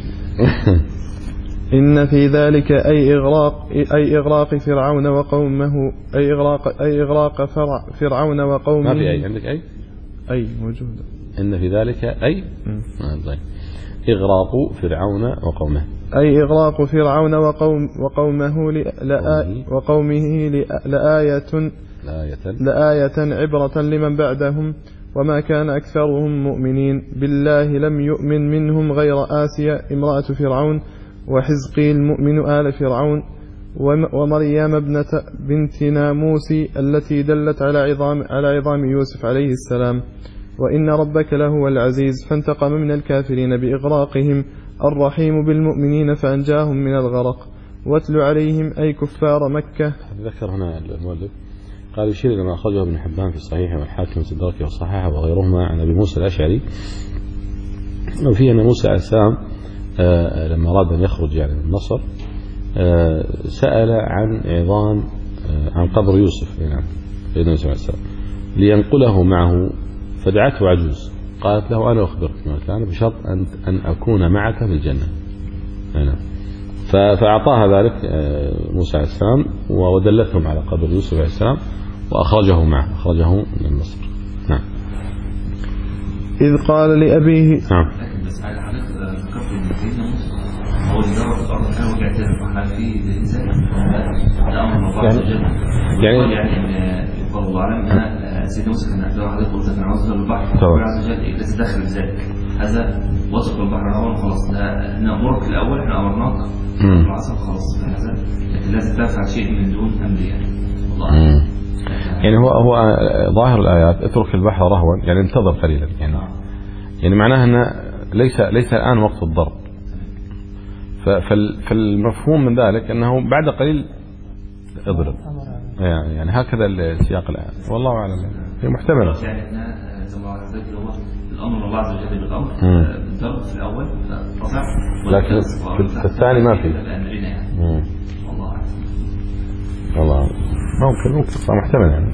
إن في ذلك أي إغراق أي إغراق فرعون وقومه أي إغراق أي إغراق فرعون وقومه. ما في أي عندك أي؟ أي موجودة. إن في ذلك أي. آه طيب. إغراق فرعون وقومه. أي إغراق فرعون وقوم وقومه لآ وقومه لآية لآية عبرة لمن بعدهم وما كان أكثرهم مؤمنين بالله لم يؤمن منهم غير آسيا امرأة فرعون وحزقيل مؤمن آل فرعون ومريم ابنة بنت ناموس التي دلت على عظام على عظام يوسف عليه السلام. وإن ربك لهو العزيز فانتقم من الكافرين بإغراقهم الرحيم بالمؤمنين فأنجاهم من الغرق. واتل عليهم أي كفار مكة. ذكر هنا المؤلف قال يشير إلى ما أخرجه ابن حبان في صحيحه والحاكم في الدرك وصححه وغيرهما عن أبي موسى الأشعري وفيه أن موسى عليه السلام لما أراد أن يخرج يعني من مصر سأل عن عظام عن قبر يوسف يعني سيدنا موسى عليه السلام لينقله معه فدعته عجوز قالت له أنا أخبرك أنا بشرط أن أن أكون معك في الجنة يعني. فأعطاها ذلك موسى عليه السلام ودلتهم على قبر يوسف عليه السلام وأخرجه معه أخرجه من مصر. نعم. إذ قال لأبيه. نعم. لكن بس على حضرتك ذكرت إن سيدنا موسى هو اللي جرب الأرض كان ويعترف على في الإنسان ده أمر الله عز وجل. يعني يعني إن يقال الله أعلم أن سيدنا موسى كان أدعو عليه قلت أنا عاوز البحر الله عز وجل إذا دخل ذلك هذا وصف البحر الأول خلاص ده نأمرك الأول إحنا أمرناك العصر خلاص هذا لكن لازم تدفع شيء من دون أمر يعني الله. يعني هو هو ظاهر الآيات اترك البحر رهوا يعني انتظر قليلا يعني يعني معناها أن ليس ليس الآن وقت الضرب. فالمفهوم من ذلك أنه بعد قليل اضرب يعني, يعني هكذا السياق الآيات والله أعلم هي محتملة. يعني احنا زي ما حضرتك هو الأمر الله عز وجل بالأمر بالضرب في الأول فقطع لكن في الثاني ما في. والله والله ممكن ممكن محتمل يعني.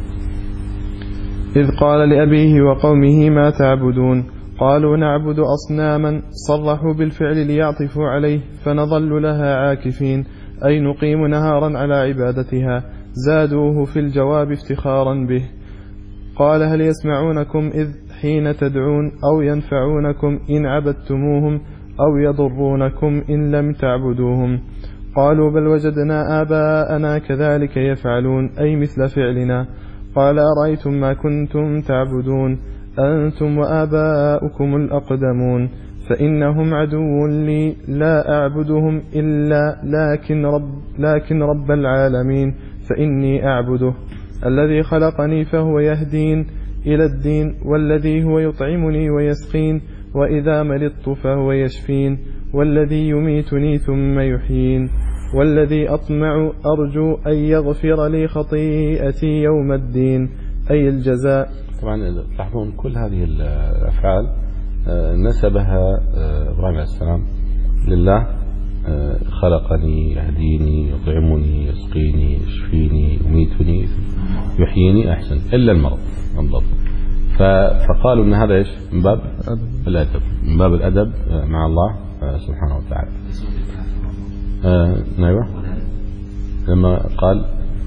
إذ قال لأبيه وقومه ما تعبدون قالوا نعبد أصناما صرحوا بالفعل ليعطفوا عليه فنظل لها عاكفين أي نقيم نهارا على عبادتها زادوه في الجواب افتخارا به. قال هل يسمعونكم إذ حين تدعون أو ينفعونكم إن عبدتموهم أو يضرونكم إن لم تعبدوهم. قالوا بل وجدنا آباءنا كذلك يفعلون أي مثل فعلنا. قال أرأيتم ما كنتم تعبدون أنتم وآباؤكم الأقدمون فإنهم عدو لي لا أعبدهم إلا لكن رب, لكن رب العالمين فإني أعبده الذي خلقني فهو يهدين إلى الدين، والذي هو يطعمني ويسقين، وإذا مرضت فهو يشفين، والذي يميتني ثم يحيين، والذي أطمع أرجو أن يغفر لي خطيئتي يوم الدين، أي الجزاء. طبعا تلاحظون كل هذه الأفعال نسبها إبراهيم عليه السلام لله. خلقني، يهديني، يطعمني، يسقيني، يشفيني، يميتني، يحييني، أحسن إلا المرض بالضبط. فقالوا أن هذا إيش؟ من باب الأدب، من باب الأدب مع الله سبحانه وتعالى. آه أيوة. لما قال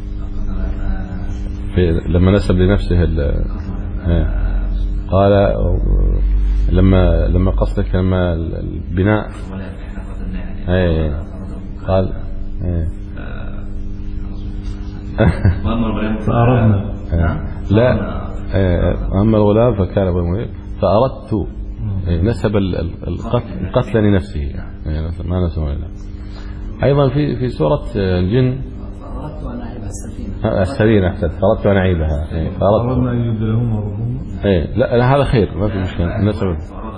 في لما نسب لنفسه آه قال لما لما قصدك لما البناء اي قال ايه فأردنا لا أما الغلام فكان فأردت نسب القتل لنفسه ما نسب له. أيضا في في سورة الجن فأردت أن أعيبها السفينة السفينة أحسن فأردت أن أعيبها فأردنا أن يبدلهم ربهم. إيه لا هذا خير ما في مشكلة نسب.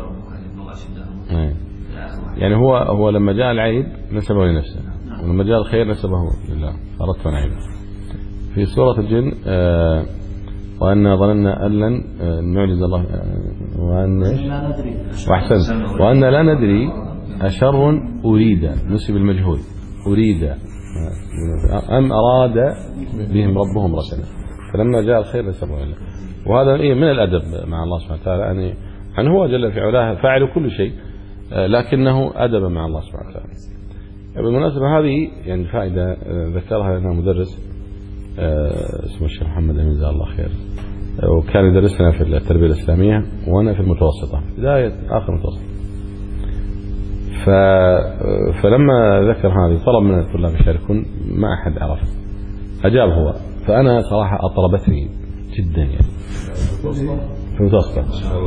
يعني هو هو لما جاء العيب نسبه لنفسه، ولما جاء الخير نسبه لله. فأردت أن أعيبها. في سورة الجن آه وأن ظننا أن لن نعجز الله وأن وأحسن وأن لا ندري أشر أريد نسب المجهول أريد أم أراد بهم ربهم رشدا، فلما جاء الخير نسبه له. وهذا إيه من الأدب مع الله سبحانه وتعالى، يعني أن هو جل في علاه فاعل كل شيء لكنه أدب مع الله سبحانه وتعالى. بالمناسبة هذه يعني فائدة ذكرها لنا مدرس اسمه الشيخ محمد أمين جزاه الله خير، وكان يدرسنا في التربية الإسلامية وأنا في المتوسطة بداية آخر متوسط. ف... فلما ذكر هذه طلب من الطلاب يشاركون ما أحد عرفه، أجاب هو، فأنا صراحة أطربتني جدا يعني في المتوسطة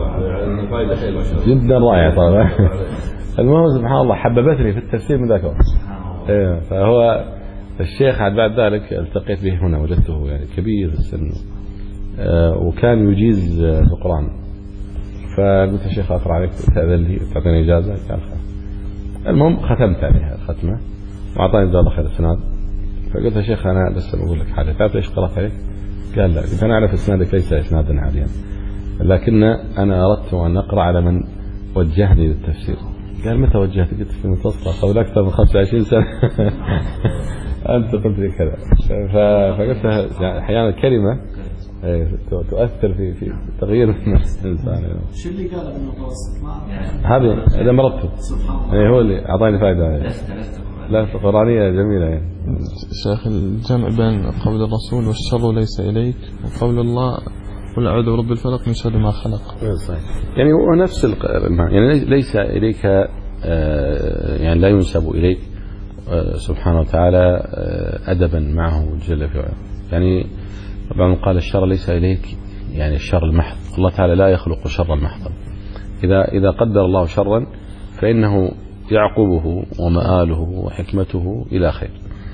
جدا رائع طبعا. المهم سبحان الله حببتني في التفسير من ذاك الوقت. فهو الشيخ بعد ذلك التقيت به هنا وجدته يعني كبير في السن وكان يجيز في القرآن، فقلت يا شيخ أقرأ عليك تأذن لي تعطيني إجازة؟ قال المهم ختمت عليها الختمة وأعطاني جزاه الله خير السناد. فقلت يا شيخ أنا بس أقول لك حاجة، تعرف إيش قرأت عليك؟ قال لا. قلت أنا أعرف إسنادك ليس إسنادا عاليا، لكن أنا أردت أن أقرأ على من وجهني للتفسير. قال متى وجهت؟ قلت في المتوسطة قبل أكثر من خمسة وعشرين سنة. أنت قلت لي كذا. فقلت أحيانا الكلمة تؤثر في في تغيير الإنسان. شو اللي قاله بالمتوسط؟ هذه إذا مرضته هو اللي أعطاني فائدة. لا قرآنية جميلة يعني. شيخ الجمع بين قول الرسول والشر ليس إليك وقول الله قل أعوذ برب الفلق من شر ما خلق. يعني هو نفس يعني ليس إليك يعني لا ينسب إليك سبحانه وتعالى أدبا معه جل في علاه. يعني طبعا قال الشر ليس إليك يعني الشر المحض، الله تعالى لا يخلق شرا محضا. إذا إذا قدر الله شرا فإنه يعقبه ومآله وحكمته إلى خير،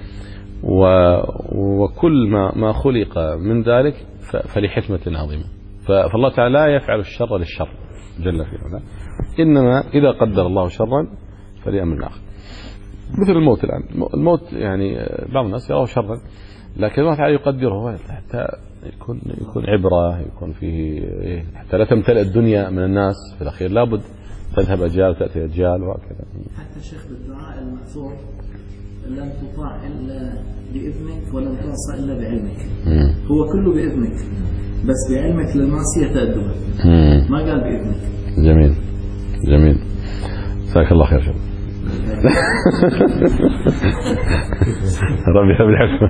وكل ما ما خلق من ذلك فلحكمة عظيمة. فالله تعالى لا يفعل الشر للشر جل في علاه، إنما إذا قدر الله شرا فلأمر آخر. مثل الموت الآن، الموت يعني بعض الناس يراه شرا لكن الله تعالى يقدره حتى يكون يكون عبرة، يكون فيه حتى لا تمتلئ الدنيا من الناس، في الأخير لابد تذهب أجيال تأتي أجيال وهكذا. حتى الشيخ بالدعاء المأثور لن تطاع إلا بإذنك ولن تعصى إلا بعلمك. مم. هو كله بإذنك بس بعلمك للمعصية تأدبه، ما قال بإذنك. جميل جميل جزاك الله خير. ربي هب الحكمة.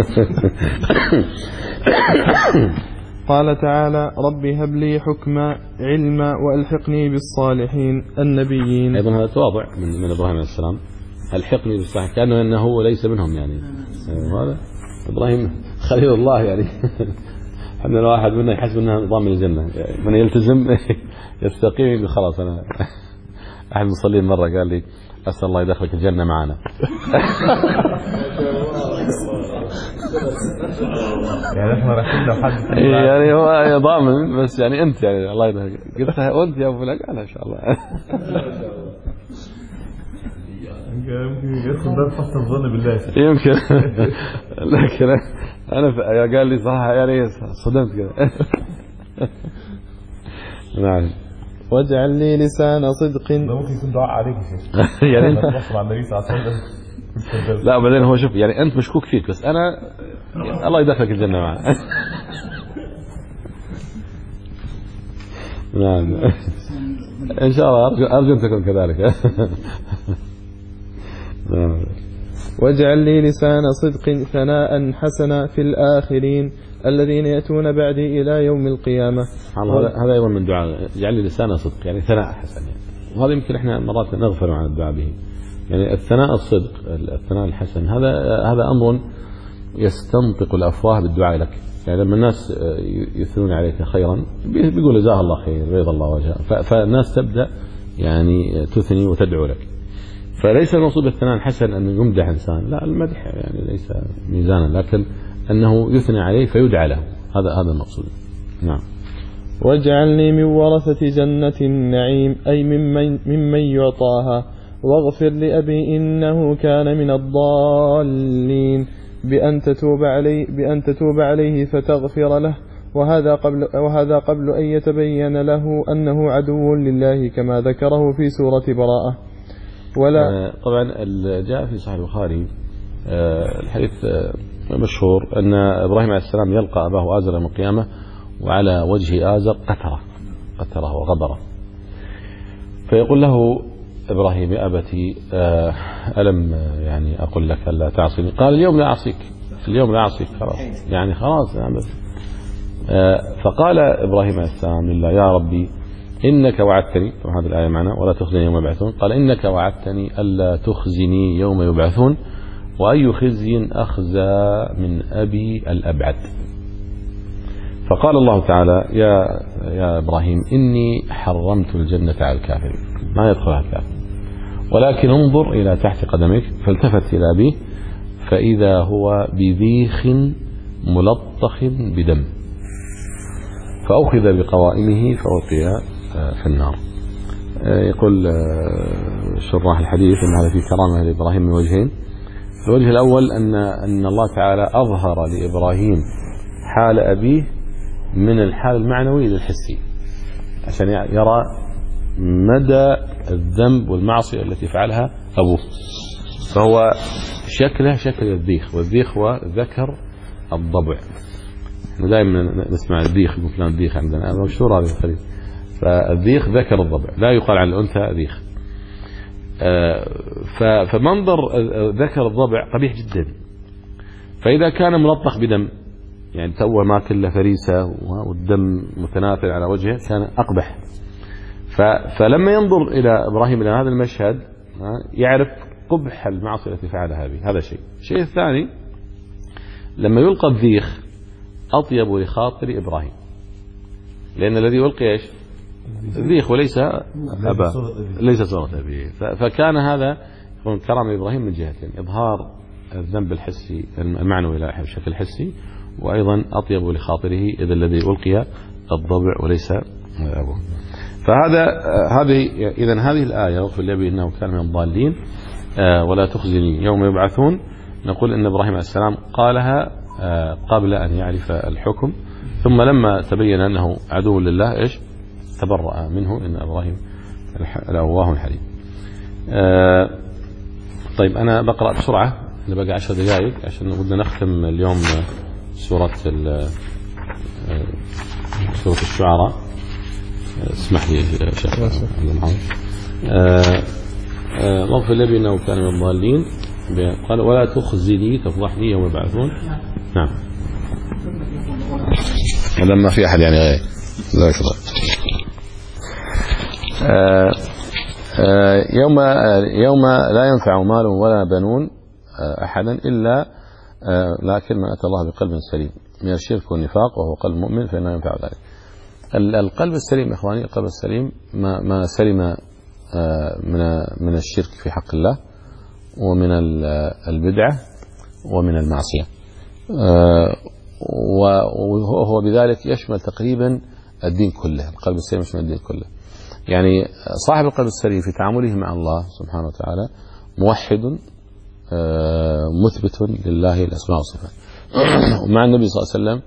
قال تعالى ربي هب لي حكما علما وألحقني بالصالحين النبيين. أيضا هذا تواضع من من إبراهيم عليه السلام، ألحقني بالصالحين كأنه أنه ليس منهم يعني. هذا إبراهيم خليل الله يعني. حنا الواحد منا يحسب أنها نظام الجنة، من يلتزم يستقيم خلاص. أنا أحد المصلين مرة قال لي أسأل الله يدخلك الجنة معنا. يعني احنا رايحين لو حد يعني هو ضامن بس يعني انت يعني الله يهديك قلتها وانت يا ابو فلان قال ان شاء الله. يمكن يدخل ده حسن الظن بالله يمكن. لكن انا قال لي صراحه يعني صدمت كذا. نعم. واجعل لي لسان صدق. ده ممكن يكون دعاء عليك يا شيخ. يعني انت مع النبي صلى الله عليه وسلم. لا بعدين هو شوف يعني انت مشكوك فيك بس انا الله يدخلك الجنه معه. نعم ان شاء الله ارجو ارجو ان تكون كذلك. واجعل لي لسان صدق ثناء حسنا في الآخرين الذين يأتون بعدي إلى يوم القيامة. هذا أيضا من دعاء اجعل لي لسان صدق يعني ثناء حسن يعني. وهذا يمكن احنا مرات نغفل عن الدعاء به يعني الثناء الصدق الثناء الحسن هذا هذا أمر يستنطق الأفواه بالدعاء لك يعني لما الناس يثنون عليك خيرا بيقول جزاه الله خير بيض الله وجهه فالناس تبدأ يعني تثني وتدعو لك. فليس المقصود بالثناء الحسن أن يمدح إنسان لا المدح يعني ليس ميزانا لكن أنه يثني عليه فيدعى له هذا هذا المقصود. نعم. واجعلني من ورثة جنة النعيم أي ممن, ممن يعطاها واغفر لأبي إنه كان من الضالين بأن تتوب عليه بأن تتوب عليه فتغفر له وهذا قبل وهذا قبل أن يتبين له أنه عدو لله كما ذكره في سورة براءة. ولا طبعا جاء في صحيح البخاري الحديث مشهور أن إبراهيم عليه السلام يلقى أباه آزر يوم القيامة وعلى وجه آزر قترة قترة وغبرة فيقول له إبراهيم يا أبتي ألم يعني أقول لك ألا تعصيني قال اليوم لا أعصيك اليوم لا أعصيك خلاص يعني خلاص يعني بس. فقال إبراهيم عليه السلام لله يا ربي إنك وعدتني هذه الآية معنا ولا تخزني يوم يبعثون قال إنك وعدتني ألا تخزني يوم يبعثون وأي خزي أخزى من أبي الأبعد. فقال الله تعالى يا يا إبراهيم إني حرمت الجنة على الكافرين ما يدخلها الكافر ولكن انظر إلى تحت قدميك فالتفت إلى أبيه فإذا هو بذيخ ملطخ بدم فأخذ بقوائمه فألقي في النار. يقول شراح الحديث أن هذا في كرامة لإبراهيم من وجهين. الوجه الأول أن أن الله تعالى أظهر لإبراهيم حال أبيه من الحال المعنوي للحسي عشان يرى مدى الذنب والمعصية التي فعلها أبوه. فهو شكله شكل الذيخ والذيخ هو ذكر الضبع. دائما نسمع الذيخ يقول فلان ذيخ عندنا مشهور هذا الحديث. فالذيخ ذكر الضبع لا يقال عن الأنثى ذيخ. فمنظر ذكر الضبع قبيح جدا. فإذا كان ملطخ بدم يعني توه ماكل له فريسة والدم متناثر على وجهه كان أقبح. فلما ينظر إلى إبراهيم إلى هذا المشهد يعرف قبح المعصية التي فعلها به. هذا شيء. الشيء الثاني لما يلقى الذيخ أطيب لخاطر إبراهيم لأن الذي يلقي إيش الذيخ وليس أبا ليس صورة أبيه. فكان هذا كرم إبراهيم من جهتين إظهار الذنب الحسي المعنوي لا بشكل حسي وأيضا أطيب لخاطره إذا الذي ألقي الضبع وليس أبوه. فهذا هذه إذن هذه الآية واغفر لأبي إنه كان من الضالين ولا تخزني يوم يبعثون نقول إن إبراهيم عليه السلام قالها قبل أن يعرف الحكم ثم لما تبين أنه عدو لله إيش تبرأ منه إن إبراهيم الأواه الحليم. طيب أنا بقرأ بسرعة اللي بقى عشر دقائق عشان بدنا نختم اليوم سورة سورة الشعراء. اسمح لي شيخ واغفر لي انه كان من الضالين قال ولا تخزني تفضحني يوم يبعثون. نعم هذا ما في احد يعني غير ذلك يوم يوم لا ينفع مال ولا بنون احدا الا لكن من اتى الله بقلب سليم من الشرك والنفاق وهو قلب مؤمن فانه ينفع ذلك. القلب السليم إخواني القلب السليم ما, ما سلم من من الشرك في حق الله ومن البدعة ومن المعصية. وهو بذلك يشمل تقريبا الدين كله، القلب السليم يشمل الدين كله. يعني صاحب القلب السليم في تعامله مع الله سبحانه وتعالى موحد مثبت لله الأسماء والصفات، ومع النبي صلى الله عليه وسلم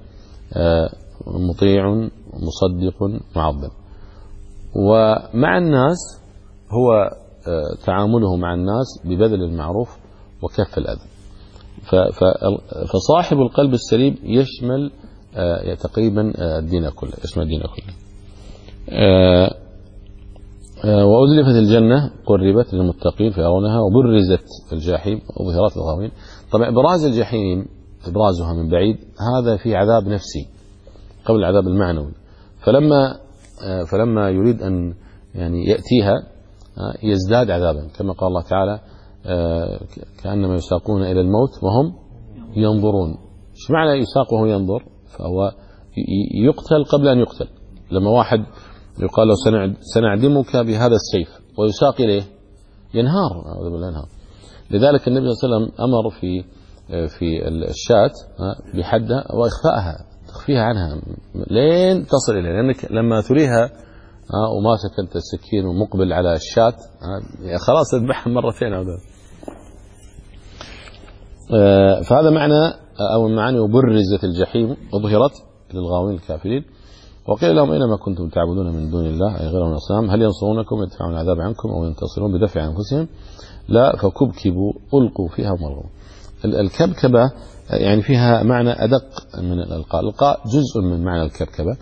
مطيع مصدق معظم. ومع الناس هو تعامله مع الناس ببذل المعروف وكف الأذى. فصاحب القلب السليم يشمل تقريبا الدين كله، يشمل الدين كله. وأزلفت الجنة قربت للمتقين فيرونها وبرزت الجحيم وظهرت الغاوين. طبعا إبراز الجحيم إبرازها من بعيد هذا في عذاب نفسي قبل العذاب المعنوي. فلما فلما يريد أن يعني يأتيها يزداد عذابا، كما قال الله تعالى كأنما يساقون إلى الموت وهم ينظرون. ايش معنى يساق وهو ينظر؟ فهو يقتل قبل أن يقتل. لما واحد يقال له سنعدمك بهذا السيف ويساق إليه ينهار، أعوذ بالله ينهار. لذلك النبي صلى الله عليه وسلم أمر في في الشاة بحدها وإخفائها، تخفيها عنها لين تصل إليه، لأنك لما تريها وماسك أنت السكين ومقبل على الشاة خلاص تذبحها مرتين أو ذلك. فهذا معنى أو المعاني وبرزت الجحيم وظهرت للغاوين الكافرين. وقيل لهم أينما كنتم تعبدون من دون الله أي غير من الأصنام هل ينصرونكم يدفعون العذاب عنكم أو ينتصرون بدفع أنفسهم؟ لا، فكبكبوا ألقوا فيها ومرغوا. الكبكبة يعني فيها معنى أدق من الإلقاء. الإلقاء جزء من معنى الكبكبة.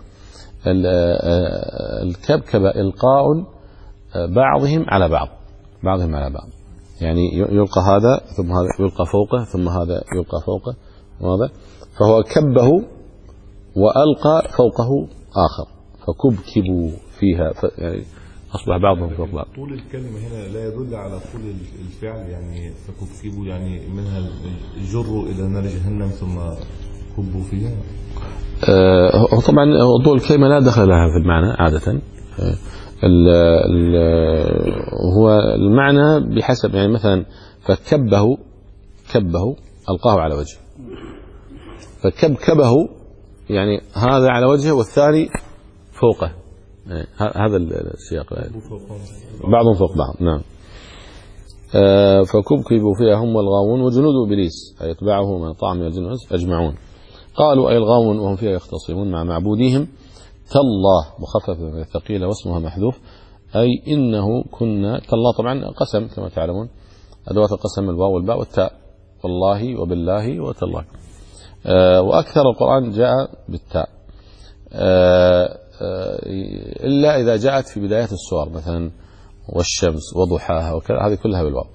الكبكبة إلقاء بعضهم على بعض، بعضهم على بعض، يعني يلقى هذا ثم هذا يلقى فوقه ثم هذا يلقى فوقه وهذا، فهو كبه وألقى فوقه آخر فكبكبوا فيها، يعني أصبح بعضهم فوق بعض. طول الكلمة هنا لا يدل على طول الفعل، يعني فكبكبوا يعني منها الجر إلى نار جهنم ثم كبوا فيها. آه طبعا طول الكلمة لا دخل لها في المعنى عادة. آه ال ال هو المعنى بحسب، يعني مثلا فكبه كبه ألقاه على وجهه، فكبكبه يعني هذا على وجهه والثاني فوقه، يعني هذا السياق، بعضهم فوق بعض. نعم. آه فكبكبوا فيها هم والغاوون وجنود إبليس أي يتبعه من طعم من الجن أجمعون. قالوا أي الغاوون وهم فيها يختصمون مع معبودهم تالله مخفف من الثقيلة واسمها محذوف أي إنه كنا. تالله طبعا قسم كما تعلمون، أدوات القسم الواو والباء والتاء، والله وبالله وتالله. آه وأكثر القرآن جاء بالتاء آه آه إلا إذا جاءت في بداية السور مثلا والشمس وضحاها وكذا، هذه كلها بالواو.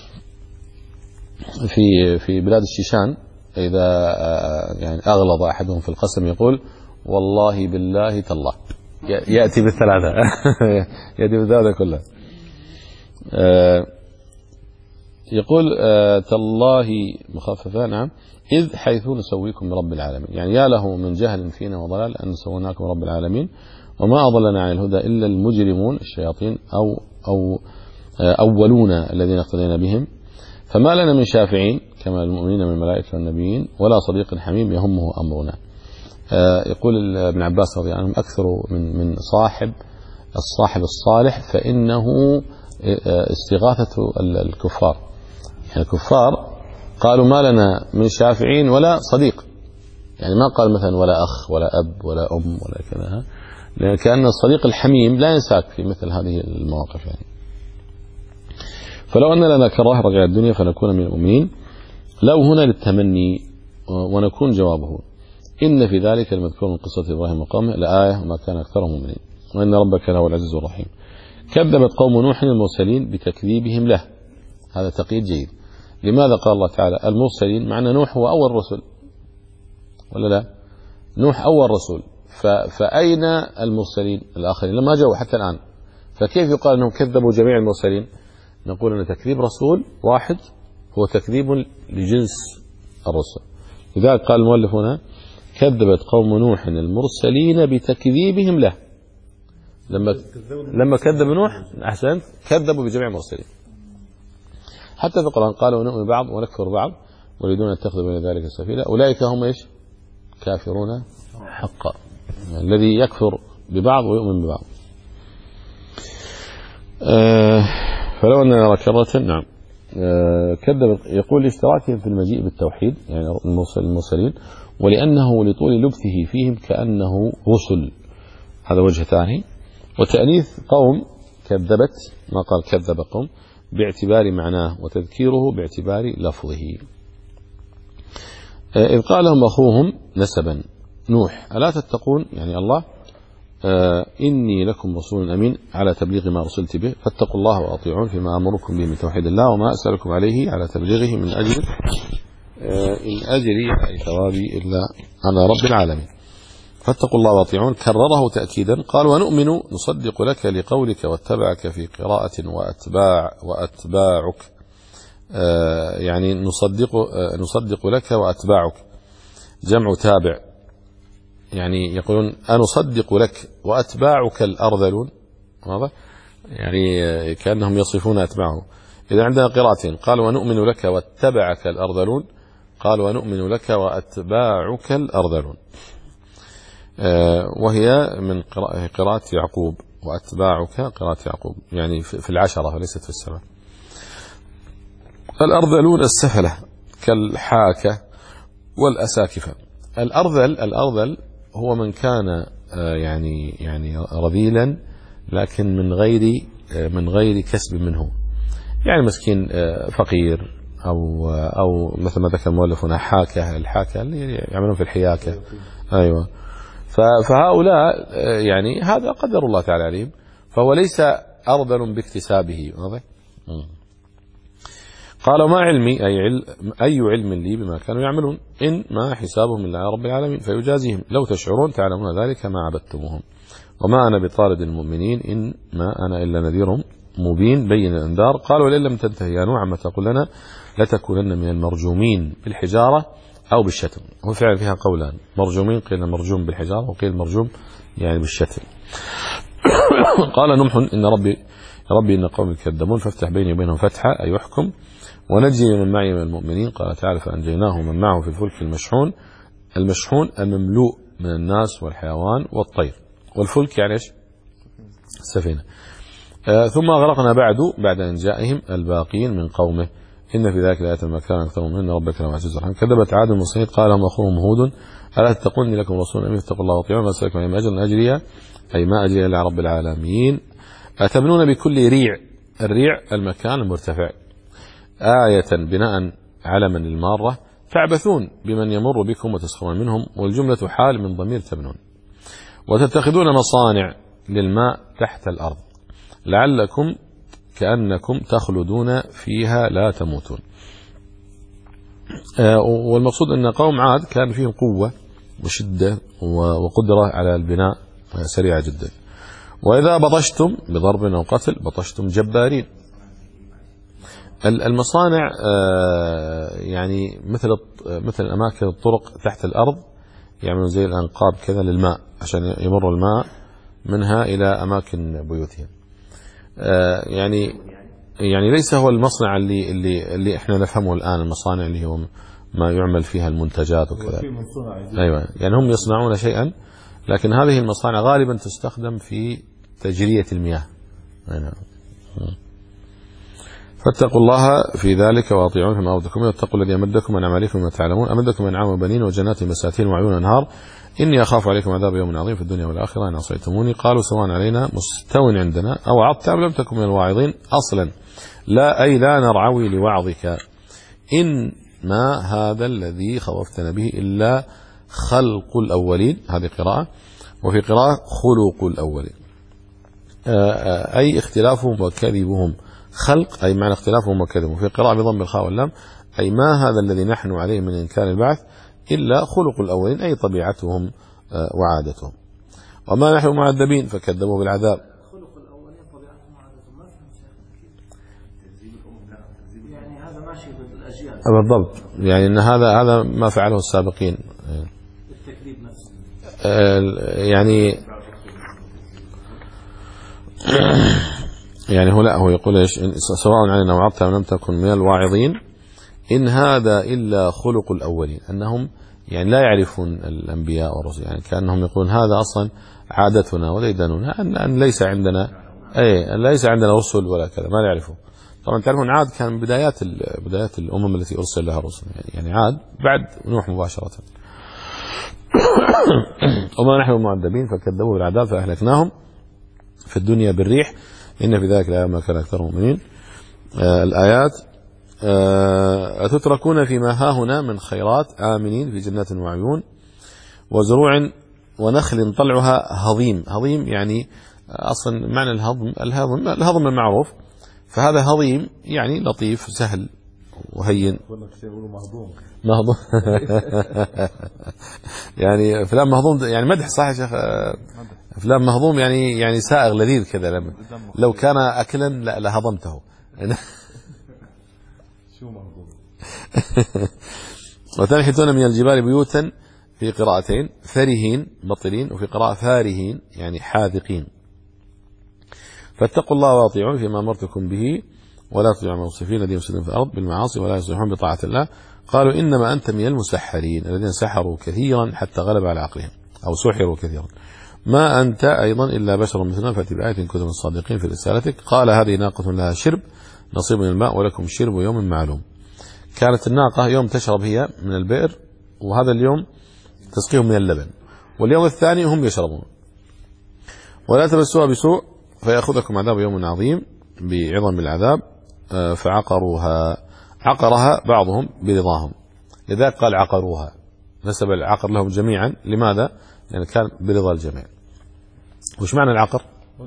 في في بلاد الشيشان إذا يعني أغلظ أحدهم في القسم يقول والله بالله تالله، يأتي بالثلاثة يأتي بالثلاثة كلها. يقول تالله مخففة. نعم. إذ حيث نسويكم برب العالمين، يعني يا له من جهل فينا وضلال أن سويناكم رب العالمين وما أضلنا عن الهدى إلا المجرمون الشياطين أو أو أولون الذين اقتدينا بهم، فما لنا من شافعين كما المؤمنين من الملائكة والنبيين ولا صديق حميم يهمه أمرنا. يقول ابن عباس رضي الله عنهم أكثر من من صاحب الصاحب الصالح فإنه استغاثة الكفار. يعني الكفار قالوا ما لنا من شافعين ولا صديق، يعني ما قال مثلا ولا أخ ولا أب ولا أم ولا كذا، لأن كأن الصديق الحميم لا ينساك في مثل هذه المواقف. يعني فلو أن لنا كراهة رجع الدنيا فنكون من المؤمنين، لو هنا للتمني ونكون جوابه إن في ذلك المذكور من قصة إبراهيم وقومه لآية وما كان أكثرهم مؤمنين وإن ربك لهو العزيز الرحيم. كذبت قوم نوح المرسلين بتكذيبهم له، هذا تقييد جيد. لماذا قال الله تعالى المرسلين؟ مع أن نوح هو أول رسول ولا لا؟ نوح أول رسول، فأين المرسلين الآخرين لما جاءوا حتى الآن؟ فكيف يقال أنهم كذبوا جميع المرسلين؟ نقول أن تكذيب رسول واحد هو تكذيب لجنس الرسل. لذلك قال المؤلف هنا كذبت قوم نوح المرسلين بتكذيبهم له. لما لما كذب نوح أحسنت كذبوا بجميع المرسلين. حتى في القرآن قالوا نؤمن بعض ونكفر بعض، ويريدون أن يتخذوا بين ذلك سبيلا أولئك هم إيش كافرون حقا، يعني الذي يكفر ببعض ويؤمن ببعض. آه فلو أن نرى كرة نعم آه كذب، يقول لاشتراكهم في المجيء بالتوحيد يعني المرسلين، ولأنه لطول لبثه فيهم كأنه رسل، هذا وجه ثاني. وتأنيث قوم كذبت، ما قال كذب قوم باعتبار معناه، وتذكيره باعتبار لفظه. إذ قال لهم أخوهم نسبا نوح ألا تتقون، يعني الله آه إني لكم رسول أمين على تبليغ ما أرسلت به فاتقوا الله وأطيعون فيما أمركم به من توحيد الله وما أسألكم عليه على تبليغه من أجل آه إن أجري أي ثوابي إلا على رب العالمين. فاتقوا الله وأطيعون كرره تأكيدا. قال ونؤمن نصدق لك لقولك واتبعك في قراءة وأتباع وأتباعك آه يعني نصدق آه نصدق لك وأتباعك جمع تابع، يعني يقولون أنصدق لك وأتباعك الأرذلون، واضح يعني كأنهم يصفون أتباعه. إذا عندنا قراءتين قال ونؤمن لك واتبعك الأرذلون، قال ونؤمن لك وأتباعك الأرذلون، آه وهي من قراءة يعقوب، وأتباعك قراءة يعقوب يعني في العشرة فليست في السبع. الأرذلون السفلة كالحاكة والأساكفة. الأرذل الأرذل هو من كان يعني يعني رذيلا لكن من غير من غير كسب منه، يعني مسكين فقير أو أو مثل ما ذكر المؤلف هنا حاكة، الحاكة اللي يعملون في الحياكة. أيوة، فهؤلاء يعني هذا قدر الله تعالى عليهم، فهو ليس أرذل باكتسابه. واضح؟ قال ما علمي أي علم أي علم لي بما كانوا يعملون إن ما حسابهم إلا رب العالمين فيجازيهم، لو تشعرون تعلمون ذلك ما عبدتموهم وما أنا بطارد المؤمنين إن ما أنا إلا نذير مبين بين الأنذار. قالوا لئن لم تنتهي يا نوح عما تقول لنا لتكونن من المرجومين بالحجارة أو بالشتم. هو فعل فيها قولان، مرجومين قيل مرجوم بالحجارة وقيل مرجوم يعني بالشتم. قال نوح إن ربي ربي إن قوم يكذبون فافتح بيني وبينهم فتحا أي يحكم ونجي من معي من المؤمنين. قال تعالى فأنجيناه من معه في الفلك المشحون، المشحون المملوء من الناس والحيوان والطير، والفلك يعني إيش السفينة. آه ثم أغرقنا بعد بعد أن جاءهم الباقين من قومه إن في ذلك لآية ما كان أكثرهم من ربك لهم عزيز رحيم. كذبت عاد المرسلين قال لهم أخوهم هود ألا تتقون لكم رسول أمين اتقوا الله وأطيعون ما أسألكم عليه من أجر أجري أي ما أجري إلا رب العالمين. أتبنون بكل ريع، الريع المكان المرتفع، آية بناء علما للمارة، تعبثون بمن يمر بكم وتسخرون منهم، والجملة حال من ضمير تبنون. وتتخذون مصانع للماء تحت الأرض لعلكم كأنكم تخلدون فيها لا تموتون. آه والمقصود أن قوم عاد كان فيهم قوة وشدة وقدرة على البناء سريعة جدا. وإذا بطشتم بضرب أو قتل بطشتم جبارين. المصانع يعني مثل مثل الأماكن الطرق تحت الأرض، يعملون زي الأنقاب كذا للماء عشان يمر الماء منها إلى أماكن بيوتهم. يعني يعني ليس هو المصنع اللي اللي اللي احنا نفهمه الآن، المصانع اللي هو ما يعمل فيها المنتجات وكذا. أيوة، يعني هم يصنعون شيئا، لكن هذه المصانع غالبا تستخدم في تجرية المياه. أيوة. فاتقوا الله في ذلك وأطيعون فيما أمرتكم واتقوا الذي أمدكم من أعمالكم ما تعلمون أمدكم من أنعام وبنين وجنات مساتين وعيون أنهار إني أخاف عليكم عذاب يوم عظيم في الدنيا والآخرة إن عصيتموني. قالوا سواء علينا مستو عندنا أو وعظت أم لم تكن من الواعظين أصلا لا أي لا نرعوي لوعظك إن ما هذا الذي خوفتنا به إلا خلق الأولين، هذه قراءة، وفي قراءة خلق الأولين أي اختلافهم وكذبهم، خلق أي معنى اختلافهم وكذبهم، وفي قراءة بضم الخاء واللام أي ما هذا الذي نحن عليه من إنكار البعث إلا خلق الأولين أي طبيعتهم وعادتهم وما نحن معذبين فكذبوا بالعذاب. خلق الأولين طبيعتهم وعادتهم، ما فهمت يعني هذا ماشي ضد الأجيال بالضبط، يعني أن هذا هذا ما فعله السابقين التكذيب نفسه. يعني يعني هو لا هو يقول ايش سواء علينا وعظت أم لم تكن من الواعظين إن هذا إلا خلق الأولين، أنهم يعني لا يعرفون الأنبياء والرسل، يعني كأنهم يقولون هذا أصلا عادتنا وديدننا، أن, أن ليس عندنا أي ليس عندنا رسل ولا كذا، ما يعرفون. طبعا تعرفون عاد كان من بدايات بدايات الأمم التي أرسل لها رسل، يعني, يعني عاد بعد نوح مباشرة. وما نحن معذبين فكذبوا بالعذاب فأهلكناهم في الدنيا بالريح إن في ذلك لما كان أكثر المؤمنين. آه الآيات آه أتتركون فيما هاهنا من خيرات آمنين في جنات وعيون وزروع ونخل طلعها هضيم. هضيم يعني أصلا معنى الهضم الهضم الهضم المعروف، فهذا هضيم يعني لطيف سهل وهين. مهضوم مهضوم يعني فلان مهضوم يعني مدح صح يا شيخ؟ فلان مهضوم يعني يعني سائغ لذيذ كذا، لما لو كان أكلا لهضمته. شو مهضوم؟ وتنحتون من الجبال بيوتا في قراءتين، فرهين بطلين، وفي قراءة فارهين يعني حاذقين. فاتقوا الله واطيعون فيما أمرتكم به ولا تطيعوا الموصفين الذين يفسدون في الأرض بالمعاصي ولا يصلحون بطاعة الله. قالوا إنما أنت من المسحرين الذين سحروا كثيرا حتى غلب على عقلهم، أو سحروا كثيرا. ما أنت أيضا إلا بشر مثلنا فأتي بآية إن كنتم صادقين في رسالتك. قال هذه ناقة لها شرب نصيب من الماء ولكم شرب يوم معلوم. كانت الناقة يوم تشرب هي من البئر، وهذا اليوم تسقيهم من اللبن، واليوم الثاني هم يشربون. ولا تمسوها بسوء فيأخذكم عذاب يوم عظيم بعظم العذاب. فعقروها، عقرها بعضهم برضاهم، لذلك قال عقروها، نسب العقر لهم جميعا. لماذا؟ لأن يعني كان برضا الجميع. وش معنى العقر؟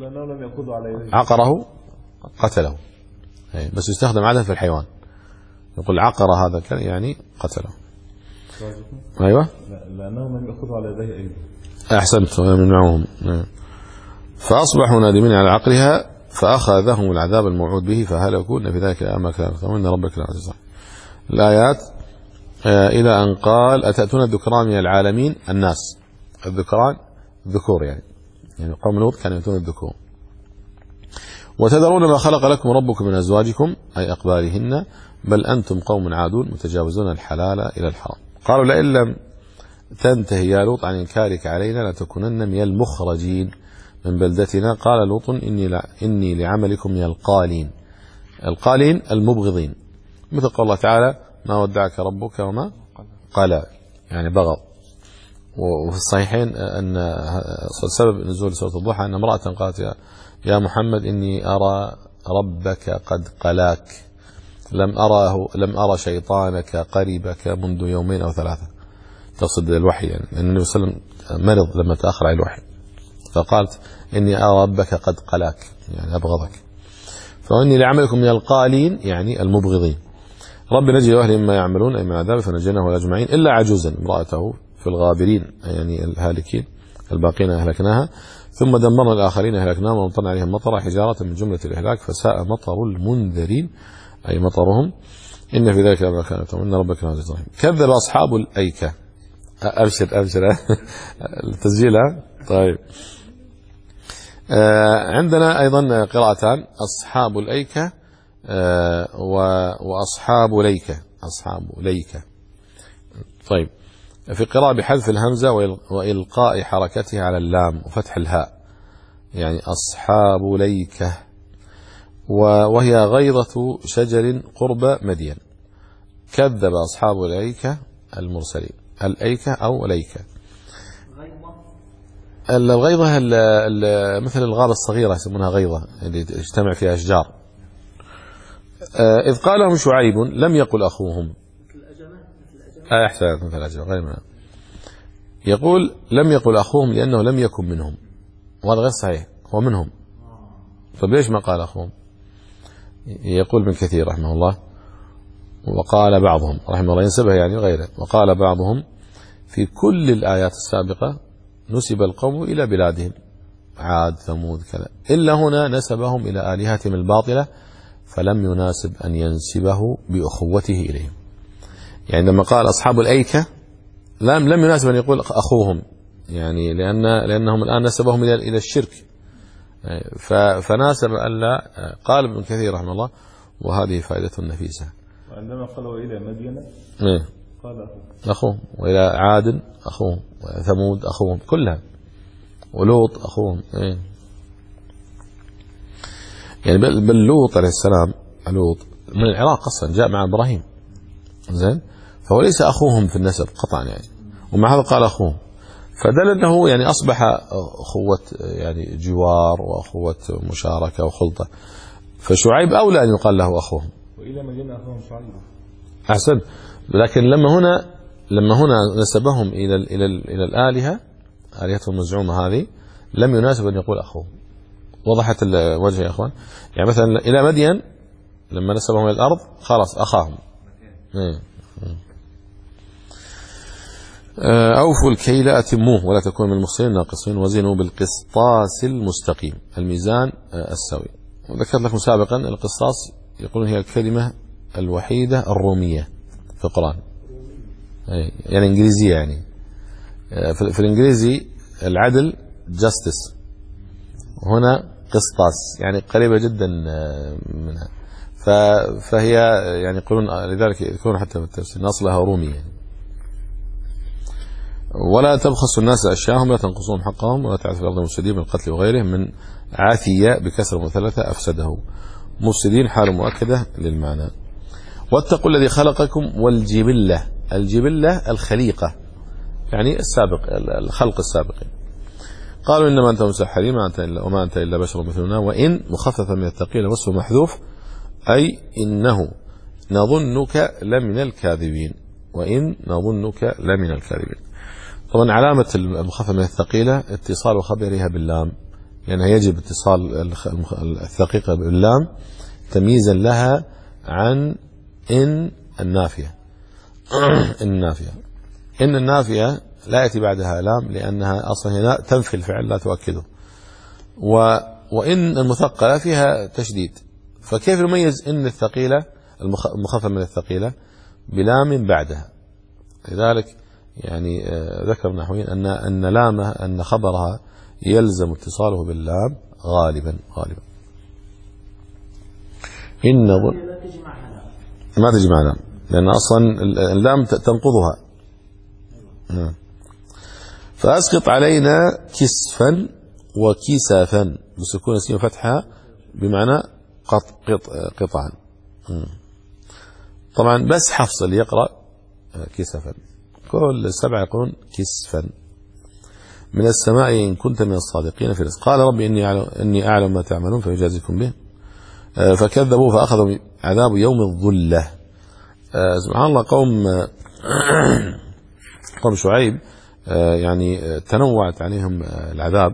عقره قتله، بس يستخدم عادة في الحيوان، يقول عقر هذا كان يعني قتله. أيوة لأنهم لم يأخذوا على يديه أيضا. أحسنت من معهم. فأصبحوا نادمين على عقرها فأخذهم العذاب الموعود به فهلكوا إن في ذلك لآيات كثيرة وإن ربك لعزيز. الآيات إلى أن قال أتأتون الذكران من العالمين. الناس الذكران ذكور يعني يعني قوم لوط كانوا يأتون الذكور. وتذرون ما خلق لكم ربكم من أزواجكم أي أقبالهن بل أنتم قوم عادون متجاوزون الحلال إلى الحرام. قالوا لئن لم تنتهي يا لوط عن إنكارك علينا لتكونن من المخرجين من بلدتنا. قال لوط إني, لا إني لعملكم من القالين. القالين المبغضين، مثل قول الله تعالى ما ودعك ربك وما قال يعني بغض. وفي الصحيحين أن سبب نزول سورة الضحى أن امرأة قالت يا, يا محمد إني أرى ربك قد قلاك، لم أراه لم أرى شيطانك قريبك منذ يومين أو ثلاثة. تقصد الوحي يعني، لأن النبي صلى الله عليه وسلم مرض لما تأخر عن الوحي، فقالت إني أرى ربك قد قلاك يعني أبغضك. فإني لعملكم من القالين يعني المبغضين. رب نجي أهل مما يعملون أي من عذاب فنجيناه أجمعين إلا عجوزا امرأته في الغابرين يعني الهالكين الباقين أهلكناها ثم دمرنا الآخرين أهلكناهم وامطرنا عليهم مطر حجارة من جملة الإهلاك فساء مطر المنذرين أي مطرهم إن في ذلك لما كانت وإن ربك لعزيز رحيم. كذب أصحاب الأيكة. أبشر أبشر التسجيل. طيب آه عندنا أيضا قراءتان أصحاب الأيكة آه وأصحاب ليكة. أصحاب ليكة. طيب في قراءة بحذف الهمزة وإلقاء حركتها على اللام وفتح الهاء يعني أصحاب ليكة، وهي غيضة شجر قرب مدين. كذب أصحاب الأيكة المرسلين. الأيكة أو ليكة. الغيضة مثل الغابة الصغيرة يسمونها غيضة اللي يجتمع فيها أشجار. إذ قال لهم شعيب لم يقل أخوهم آه أحسنت مثل الأجمال غير منها. يقول لم يقل أخوهم لأنه لم يكن منهم، وهذا غير صحيح، هو منهم. طيب ليش ما قال أخوهم؟ يقول ابن كثير رحمه الله وقال بعضهم رحمه الله ينسبه يعني غيره، وقال بعضهم في كل الآيات السابقة نسب القوم إلى بلادهم عاد ثمود كذا، إلا هنا نسبهم إلى آلهتهم الباطلة فلم يناسب أن ينسبه بأخوته إليهم. يعني لما قال أصحاب الأيكة لم لم يناسب أن يقول أخوهم يعني لأن لأنهم الآن نسبهم إلى إلى الشرك، فناسب ألا. قال ابن كثير رحمه الله وهذه فائدة نفيسة. عندما قال وإلى مدين إيه؟ قال أخوه أخوهم، وإلى عاد أخوهم، وثمود أخوهم كلها، ولوط أخوهم. إيه؟ يعني بل, بل لوط عليه السلام، لوط من العراق أصلا، جاء مع إبراهيم، زين، فهو ليس أخوهم في النسب قطعا يعني، ومع هذا قال أخوهم، فدل أنه يعني أصبح أخوة يعني جوار وأخوة مشاركة وخلطة، فشعيب أولى أن يقال له أخوهم. وإلى مدينة أخوهم شعيب. أحسن. لكن لما هنا لما هنا نسبهم إلى ال إلى ال إلى الآلهة، آلهتهم المزعومة هذه، لم يناسب أن يقول أخوهم. وضحت الوجه يا أخوان؟ يعني مثلا إلى مدين لما نسبهم إلى الأرض خلاص أخاهم. أوفوا الكيل أتموه ولا تكونوا من المخسرين ناقصين وزنوا بالقسطاس المستقيم، الميزان السوي. وذكرت لكم سابقا القسطاس يقولون هي الكلمة الوحيدة الرومية في القرآن، يعني إنجليزية، يعني في الإنجليزي العدل justice، وهنا قسطاس يعني قريبة جدا منها، فهي يعني يقولون لذلك يذكرون حتى في التفسير نصلها رومي يعني. ولا تبخسوا الناس أشياءهم، لا تنقصوهم حقهم، ولا تعثوا في الأرض مفسدين بالقتل وغيره من عاثية بكسر مثلثة أفسده، مفسدين حال مؤكدة للمعنى. واتقوا الذي خلقكم والجبلة، الجبلة الخليقة يعني السابق، الخلق السابق. قالوا إنما أنت مسحرين وما أنت إلا بشر مثلنا، وإن مخففة من الثقيل واسمه محذوف، أي إنه نظنك لمن الكاذبين، وإن نظنك لمن الكاذبين. طبعا علامة المخففة من الثقيلة اتصال خبرها باللام، لأنها يعني يجب اتصال الثقيقة باللام تمييزا لها عن إن النافية. إن النافية إن النافية لا يأتي بعدها لام، لأنها أصلا هنا تنفي الفعل لا تؤكده، و وإن المثقلة فيها تشديد، فكيف نميز إن الثقيلة المخففة من الثقيلة بلام بعدها؟ لذلك يعني ذكر النحويين أن أن لامه أن خبرها يلزم اتصاله باللام غالبا غالبا. إن ما تجي مع لام، لأن أصلا اللام تنقضها. فأسقط علينا كسفا وكسافا بسكون السين وفتحها بمعنى قط قط قطعا. طبعا بس حفص اللي يقرأ كسفا، كل السبع يقولون كسفا. من السماء إن كنت من الصادقين في رزق. قال ربي إني أعلم, إني أعلم ما تعملون فيجازيكم به. فكذبوا فأخذوا عذاب يوم الظلة. سبحان الله، قوم قوم شعيب يعني تنوعت عليهم العذاب.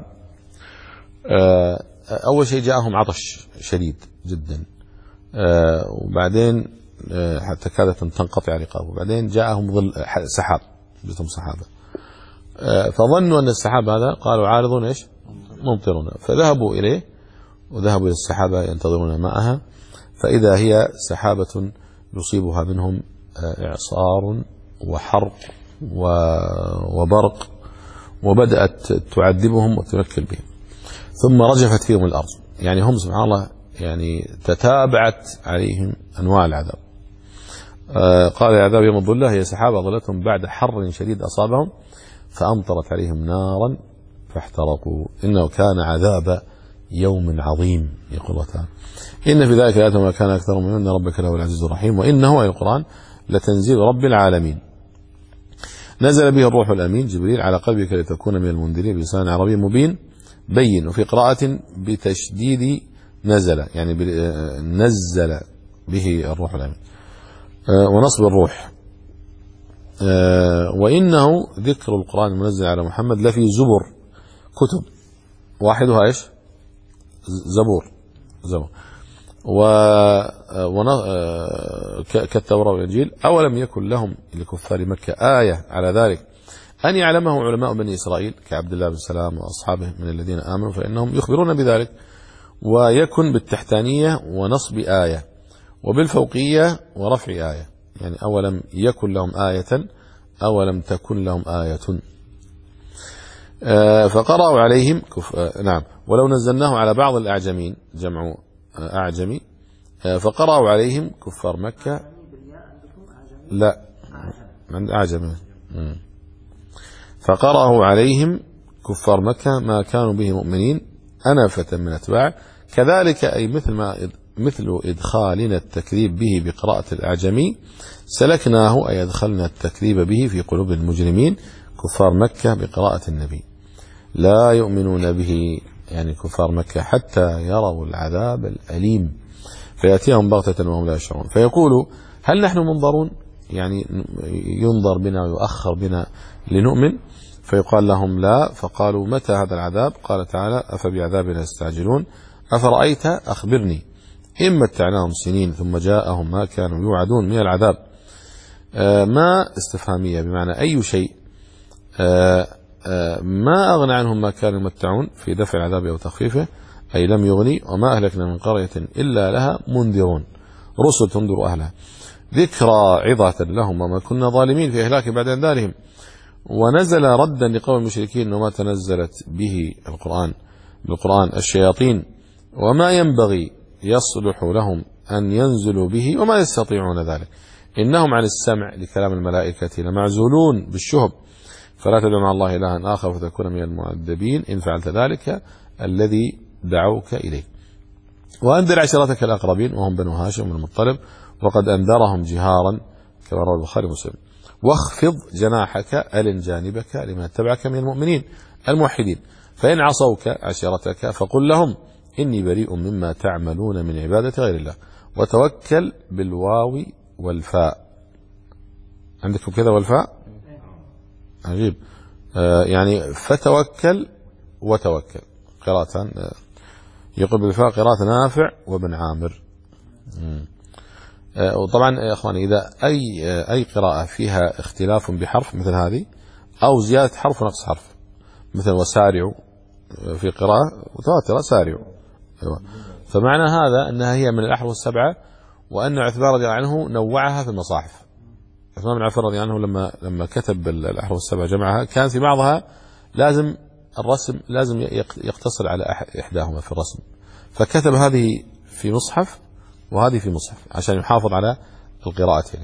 أول شيء جاءهم عطش شديد جدا، وبعدين حتى كادت تنقطع رقابه، وبعدين جاءهم ظل سحاب، جتهم سحابة، فظنوا أن السحاب هذا قالوا عارضون إيش ممطرون، فذهبوا إليه وذهبوا إلى السحابة ينتظرون معها، فإذا هي سحابة يصيبها منهم إعصار وحرق وبرق، وبدأت تعذبهم وتنكل بهم، ثم رجفت فيهم الأرض. يعني هم سبحان الله يعني تتابعت عليهم أنواع العذاب. قال عذاب يوم الظلة هي سحابة ظلتهم بعد حر شديد أصابهم فأمطرت عليهم نارا فاحترقوا إنه كان عذاب يوم عظيم. يقول الله تعالى إن في ذلك لآية وما كان أكثرهم من إن ربك له العزيز الرحيم وإنه أي القرآن لتنزيل رب العالمين نزل به الروح الأمين جبريل على قلبك لتكون من المنذرين بلسان عربي مبين بين. وفي قراءة بتشديد نزل يعني نزل به الروح الأمين ونصب الروح. وإنه ذكر القرآن المنزل على محمد لفي زبر كتب واحدها إيش زبور زبور و كالتوراة والإنجيل. أولم يكن لهم لكفار مكة آية على ذلك أن يعلمه علماء بني إسرائيل كعبد الله بن سلام وأصحابه من الذين آمنوا فإنهم يخبرون بذلك. ويكن بالتحتانية ونصب آية وبالفوقية ورفع آية، يعني أولم يكن لهم آية أولم تكن لهم آية. فقرأوا عليهم كف... نعم ولو نزلناه على بعض الأعجمين جمع أعجمي فقرأوا عليهم كفار مكة لا عند أعجم. فقرأه عليهم كفار مكة ما كانوا به مؤمنين أنفة من أتباعه. كذلك أي مثل ما مثل إدخالنا التكذيب به بقراءة الأعجمي سلكناه أي أدخلنا التكذيب به في قلوب المجرمين كفار مكة بقراءة النبي لا يؤمنون به، يعني كفار مكة حتى يروا العذاب الأليم فيأتيهم بغتة وهم لا يشعرون فيقولوا هل نحن منظرون، يعني ينظر بنا ويؤخر بنا لنؤمن؟ فيقال لهم لا. فقالوا متى هذا العذاب؟ قال تعالى أفبعذابنا يستعجلون أفرأيت أخبرني إن متعناهم سنين ثم جاءهم ما كانوا يوعدون من العذاب. آه ما استفهامية بمعنى أي شيء آه آه ما أغنى عنهم ما كانوا يمتعون في دفع العذاب أو تخفيفه، أي لم يغني. وما أهلكنا من قرية إلا لها منذرون رسل تنذر أهلها ذكرى عظة لهم وما كنا ظالمين في إهلاك بعد أنذارهم. ونزل ردا لقوم المشركين وما تنزلت به القرآن بالقرآن الشياطين وما ينبغي يصلح لهم أن ينزلوا به وما يستطيعون ذلك إنهم عن السمع لكلام الملائكة لمعزولون بالشهب فلا تدع مع الله إلها آخر فتكون من المعذبين إن فعلت ذلك الذي دعوك إليه. وأنذر عشيرتك الأقربين وهم بنو هاشم والمطلب وقد أنذرهم جهارا كما روى البخاري ومسلم. واخفض جناحك ألن جانبك لمن اتبعك من المؤمنين الموحدين فإن عصوك عشيرتك فقل لهم إني بريء مما تعملون من عبادة غير الله وتوكل بالواو والفاء. عندكم كذا والفاء عجيب آه يعني فتوكل وتوكل قراءة آه يقول بالفاء قراءة نافع وابن عامر. آه وطبعا يا أخواني إذا أي آه أي قراءة فيها اختلاف بحرف مثل هذه أو زيادة حرف ونقص حرف مثل وسارعوا في قراءة متواترة سارعوا أيوة. فمعنى هذا أنها هي من الأحرف السبعة وأن عثمان رضي الله عنه نوعها في المصاحف. عثمان بن عفان رضي الله عنه لما لما كتب الأحرف السبعة جمعها كان في بعضها لازم الرسم لازم يقتصر على إحداهما في الرسم فكتب هذه في مصحف وهذه في مصحف عشان يحافظ على القراءتين.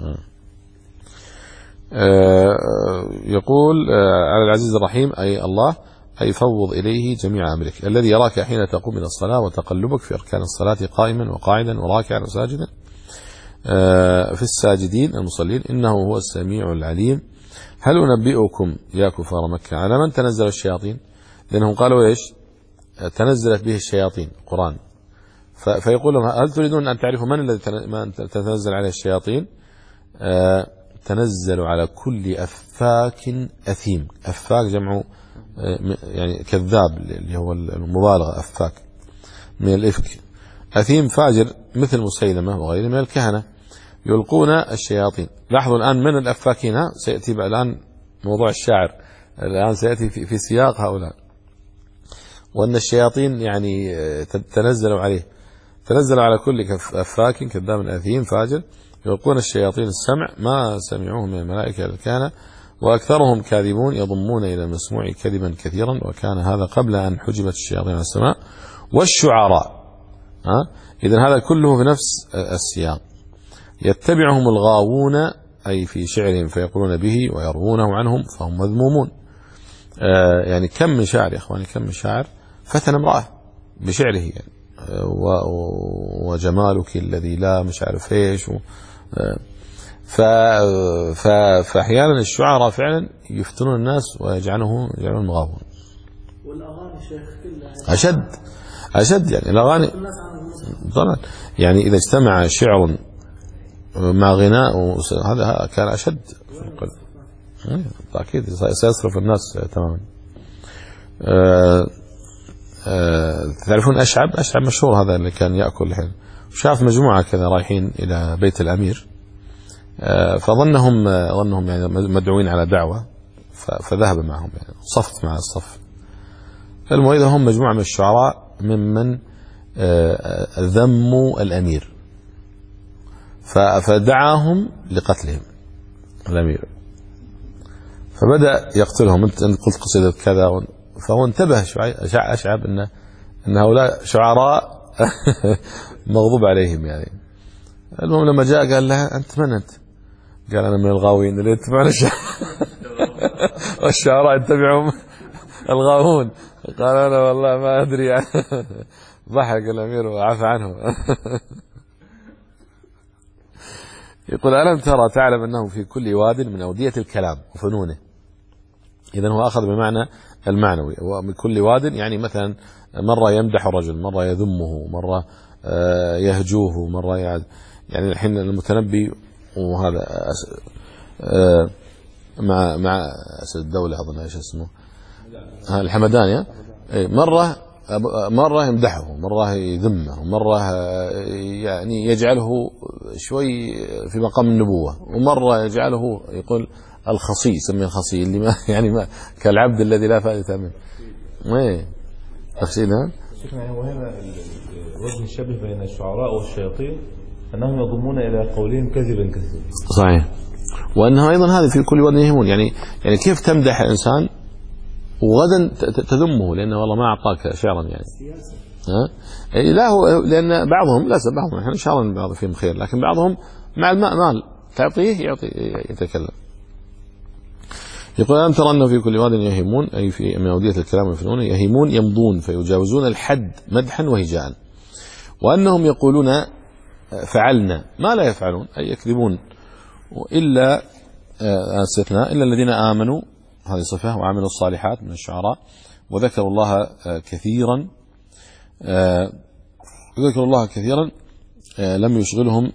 يقول على العزيز الرحيم أي الله أي فوض إليه جميع أمرك الذي يراك حين تقوم إلى الصلاة وتقلبك في أركان الصلاة قائما وقاعدا وراكعا وساجدا في الساجدين المصلين إنه هو السميع العليم. هل أنبئكم يا كفار مكة على من تنزل الشياطين؟ لأنهم قالوا إيش تنزلت به الشياطين القرآن فيقول لهم هل تريدون أن تعرفوا من الذي تنزل عليه الشياطين؟ آه تنزل على كل أفاك أثيم. أفاك جمع يعني كذاب اللي هو المبالغة أفاك من الإفك أثيم فاجر مثل مسيلمة وغيره من الكهنة يلقون الشياطين. لاحظوا الآن من الأفاكين سيأتي الآن موضوع الشاعر الآن سيأتي في, في سياق هؤلاء وأن الشياطين يعني تنزلوا عليه تنزل على كل أفاك كذاب أثيم فاجر يلقون الشياطين السمع ما سمعوه من الملائكة الكهنة وأكثرهم كاذبون يضمون إلى المسموع كذبا كثيرا وكان هذا قبل أن حجبت الشياطين على السماء. والشعراء ها إذن هذا كله في نفس السياق. يتبعهم الغاوون أي في شعرهم فيقولون به ويروونه عنهم فهم مذمومون. آه يعني كم من شاعر يا إخواني كم من شاعر فتن امرأة بشعره يعني آه وجمالك الذي لا مش عارف ايش آه فأحيانا الشعراء فعلا يفتنون الناس ويجعلهم يجعلون مغاوون. والأغاني شيخ كلها أشد أشد يعني الأغاني طبعا يعني إذا اجتمع شعر مع غناء هذا كان أشد أكيد سيصرف الناس تماما. أه أه تعرفون أشعب أشعب مشهور هذا اللي كان يأكل الحين وشاف مجموعة كذا رايحين إلى بيت الأمير أه فظنهم ظنهم يعني مدعوين على دعوة فذهب معهم يعني صفت مع الصف. المهم هم مجموعة من الشعراء ممن أه ذموا الأمير فدعاهم لقتلهم الأمير فبدأ يقتلهم. أنت قلت قصيدة كذا فهو انتبه أشعب أن أن هؤلاء شعراء مغضوب عليهم يعني. المهم لما جاء قال لها أنت من أنت؟ قال أنا من الغاوين اللي يتبعون الشعراء والشعراء يتبعهم الغاوون. قال أنا والله ما أدري يعني. ضحك الأمير وعفى عنه. يقول ألم ترى تعلم أنه في كل واد من أودية الكلام وفنونه. إذن هو أخذ بمعنى المعنوي، ومن كل واد يعني مثلا مرة يمدح الرجل، مرة يذمه، مرة يهجوه، مرة يعني الحين المتنبي وهذا مع مع أسد الدولة أظن إيش اسمه الحمداني، مرة مرة يمدحه، مرة يذمه، مرة يعني يجعله شوي في مقام النبوة، ومرة يجعله يقول الخصي، يسميه الخصي اللي ما يعني ما كالعبد الذي لا فائدة منه. ايه تفسيرها يعني. وهنا الوجه الشبه بين الشعراء والشياطين انهم يضمون الى قولهم كذبا كثيرا. صحيح. وانها ايضا هذه في كل واد يهمون، يعني يعني كيف تمدح انسان وغدا تذمه لانه والله ما اعطاك شعرا يعني. ها؟ لا هو لان بعضهم لا بعضهم احنا ان شاء الله بعض فيهم خير، لكن بعضهم مع الماء مال تعطيه يعطي يتكلم. يقول ألم ترى أنه في كل واد يهيمون، أي في من أودية الكلام والفنون يهيمون يمضون فيجاوزون الحد مدحا وهجاء، وأنهم يقولون فعلنا ما لا يفعلون، أي يكذبون، إلا استثناء إلا الذين آمنوا، هذه صفة، وعملوا الصالحات من الشعراء، وذكروا الله كثيرا ذكروا الله كثيرا لم يشغلهم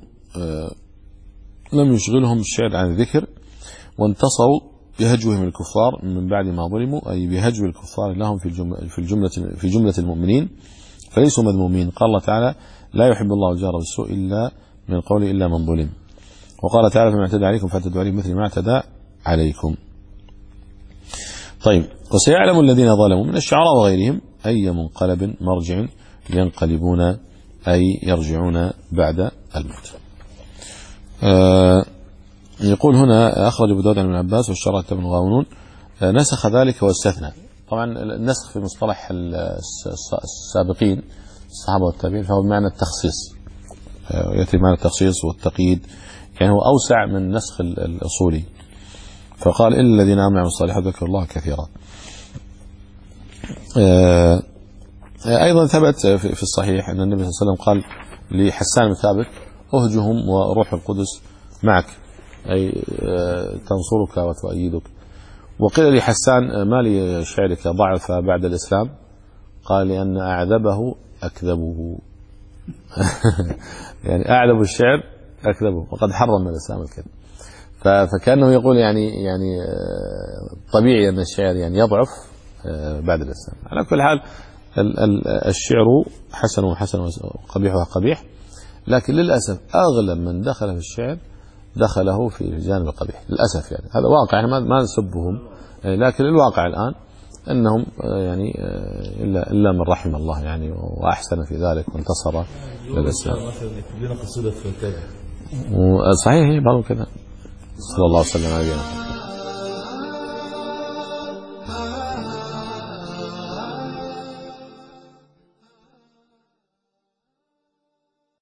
لم يشغلهم الشعر عن الذكر، وانتصروا بهجوهم الكفار من بعد ما ظلموا، أي بهجو الكفار لهم في الجملة في الجملة في جملة المؤمنين فليسوا مذمومين. قال الله تعالى لا يحب الله الجار بالسوء إلا من القول إلا من ظلم. وقال تعالى فما اعتدى عليكم فاعتدوا عليه مثل ما اعتدى عليكم. طيب وسيعلم الذين ظلموا من الشعراء وغيرهم أي منقلب مرجع ينقلبون، أي يرجعون بعد الموت. آه يقول هنا أخرج أبو داود عن ابن عباس والشعراء بن غاونون نسخ ذلك واستثنى. طبعا النسخ في مصطلح السابقين الصحابة والتابعين فهو بمعنى التخصيص، يأتي بمعنى التخصيص والتقييد، يعني هو أوسع من نسخ الأصولي. فقال إلا الذين آمنوا الصالحات ذكروا الله كثيرا. أيضا ثبت في الصحيح أن النبي صلى الله عليه وسلم قال لحسان بن ثابت أهجهم وروح القدس معك، أي تنصرك وتؤيدك. وقيل لحسان ما لي شعرك ضعف بعد الإسلام؟ قال لأن أعذبه أكذبه. يعني أعذب الشعر أكذبه، وقد حرم الإسلام الكذب. فكأنه يقول يعني يعني طبيعي أن الشعر يعني يضعف بعد الإسلام. على كل حال الشعر حسن وحسن وقبيح وقبيح، لكن للأسف أغلب من دخل في الشعر دخله في الجانب القبيح للأسف. يعني هذا واقع، ما ما نسبهم، لكن الواقع الآن أنهم يعني إلا إلا من رحم الله يعني وأحسن في ذلك وانتصر للإسلام. لنا قصيدة في الكتاب. صحيح بعضهم كذا. صلى الله عليه وسلم على نبينا.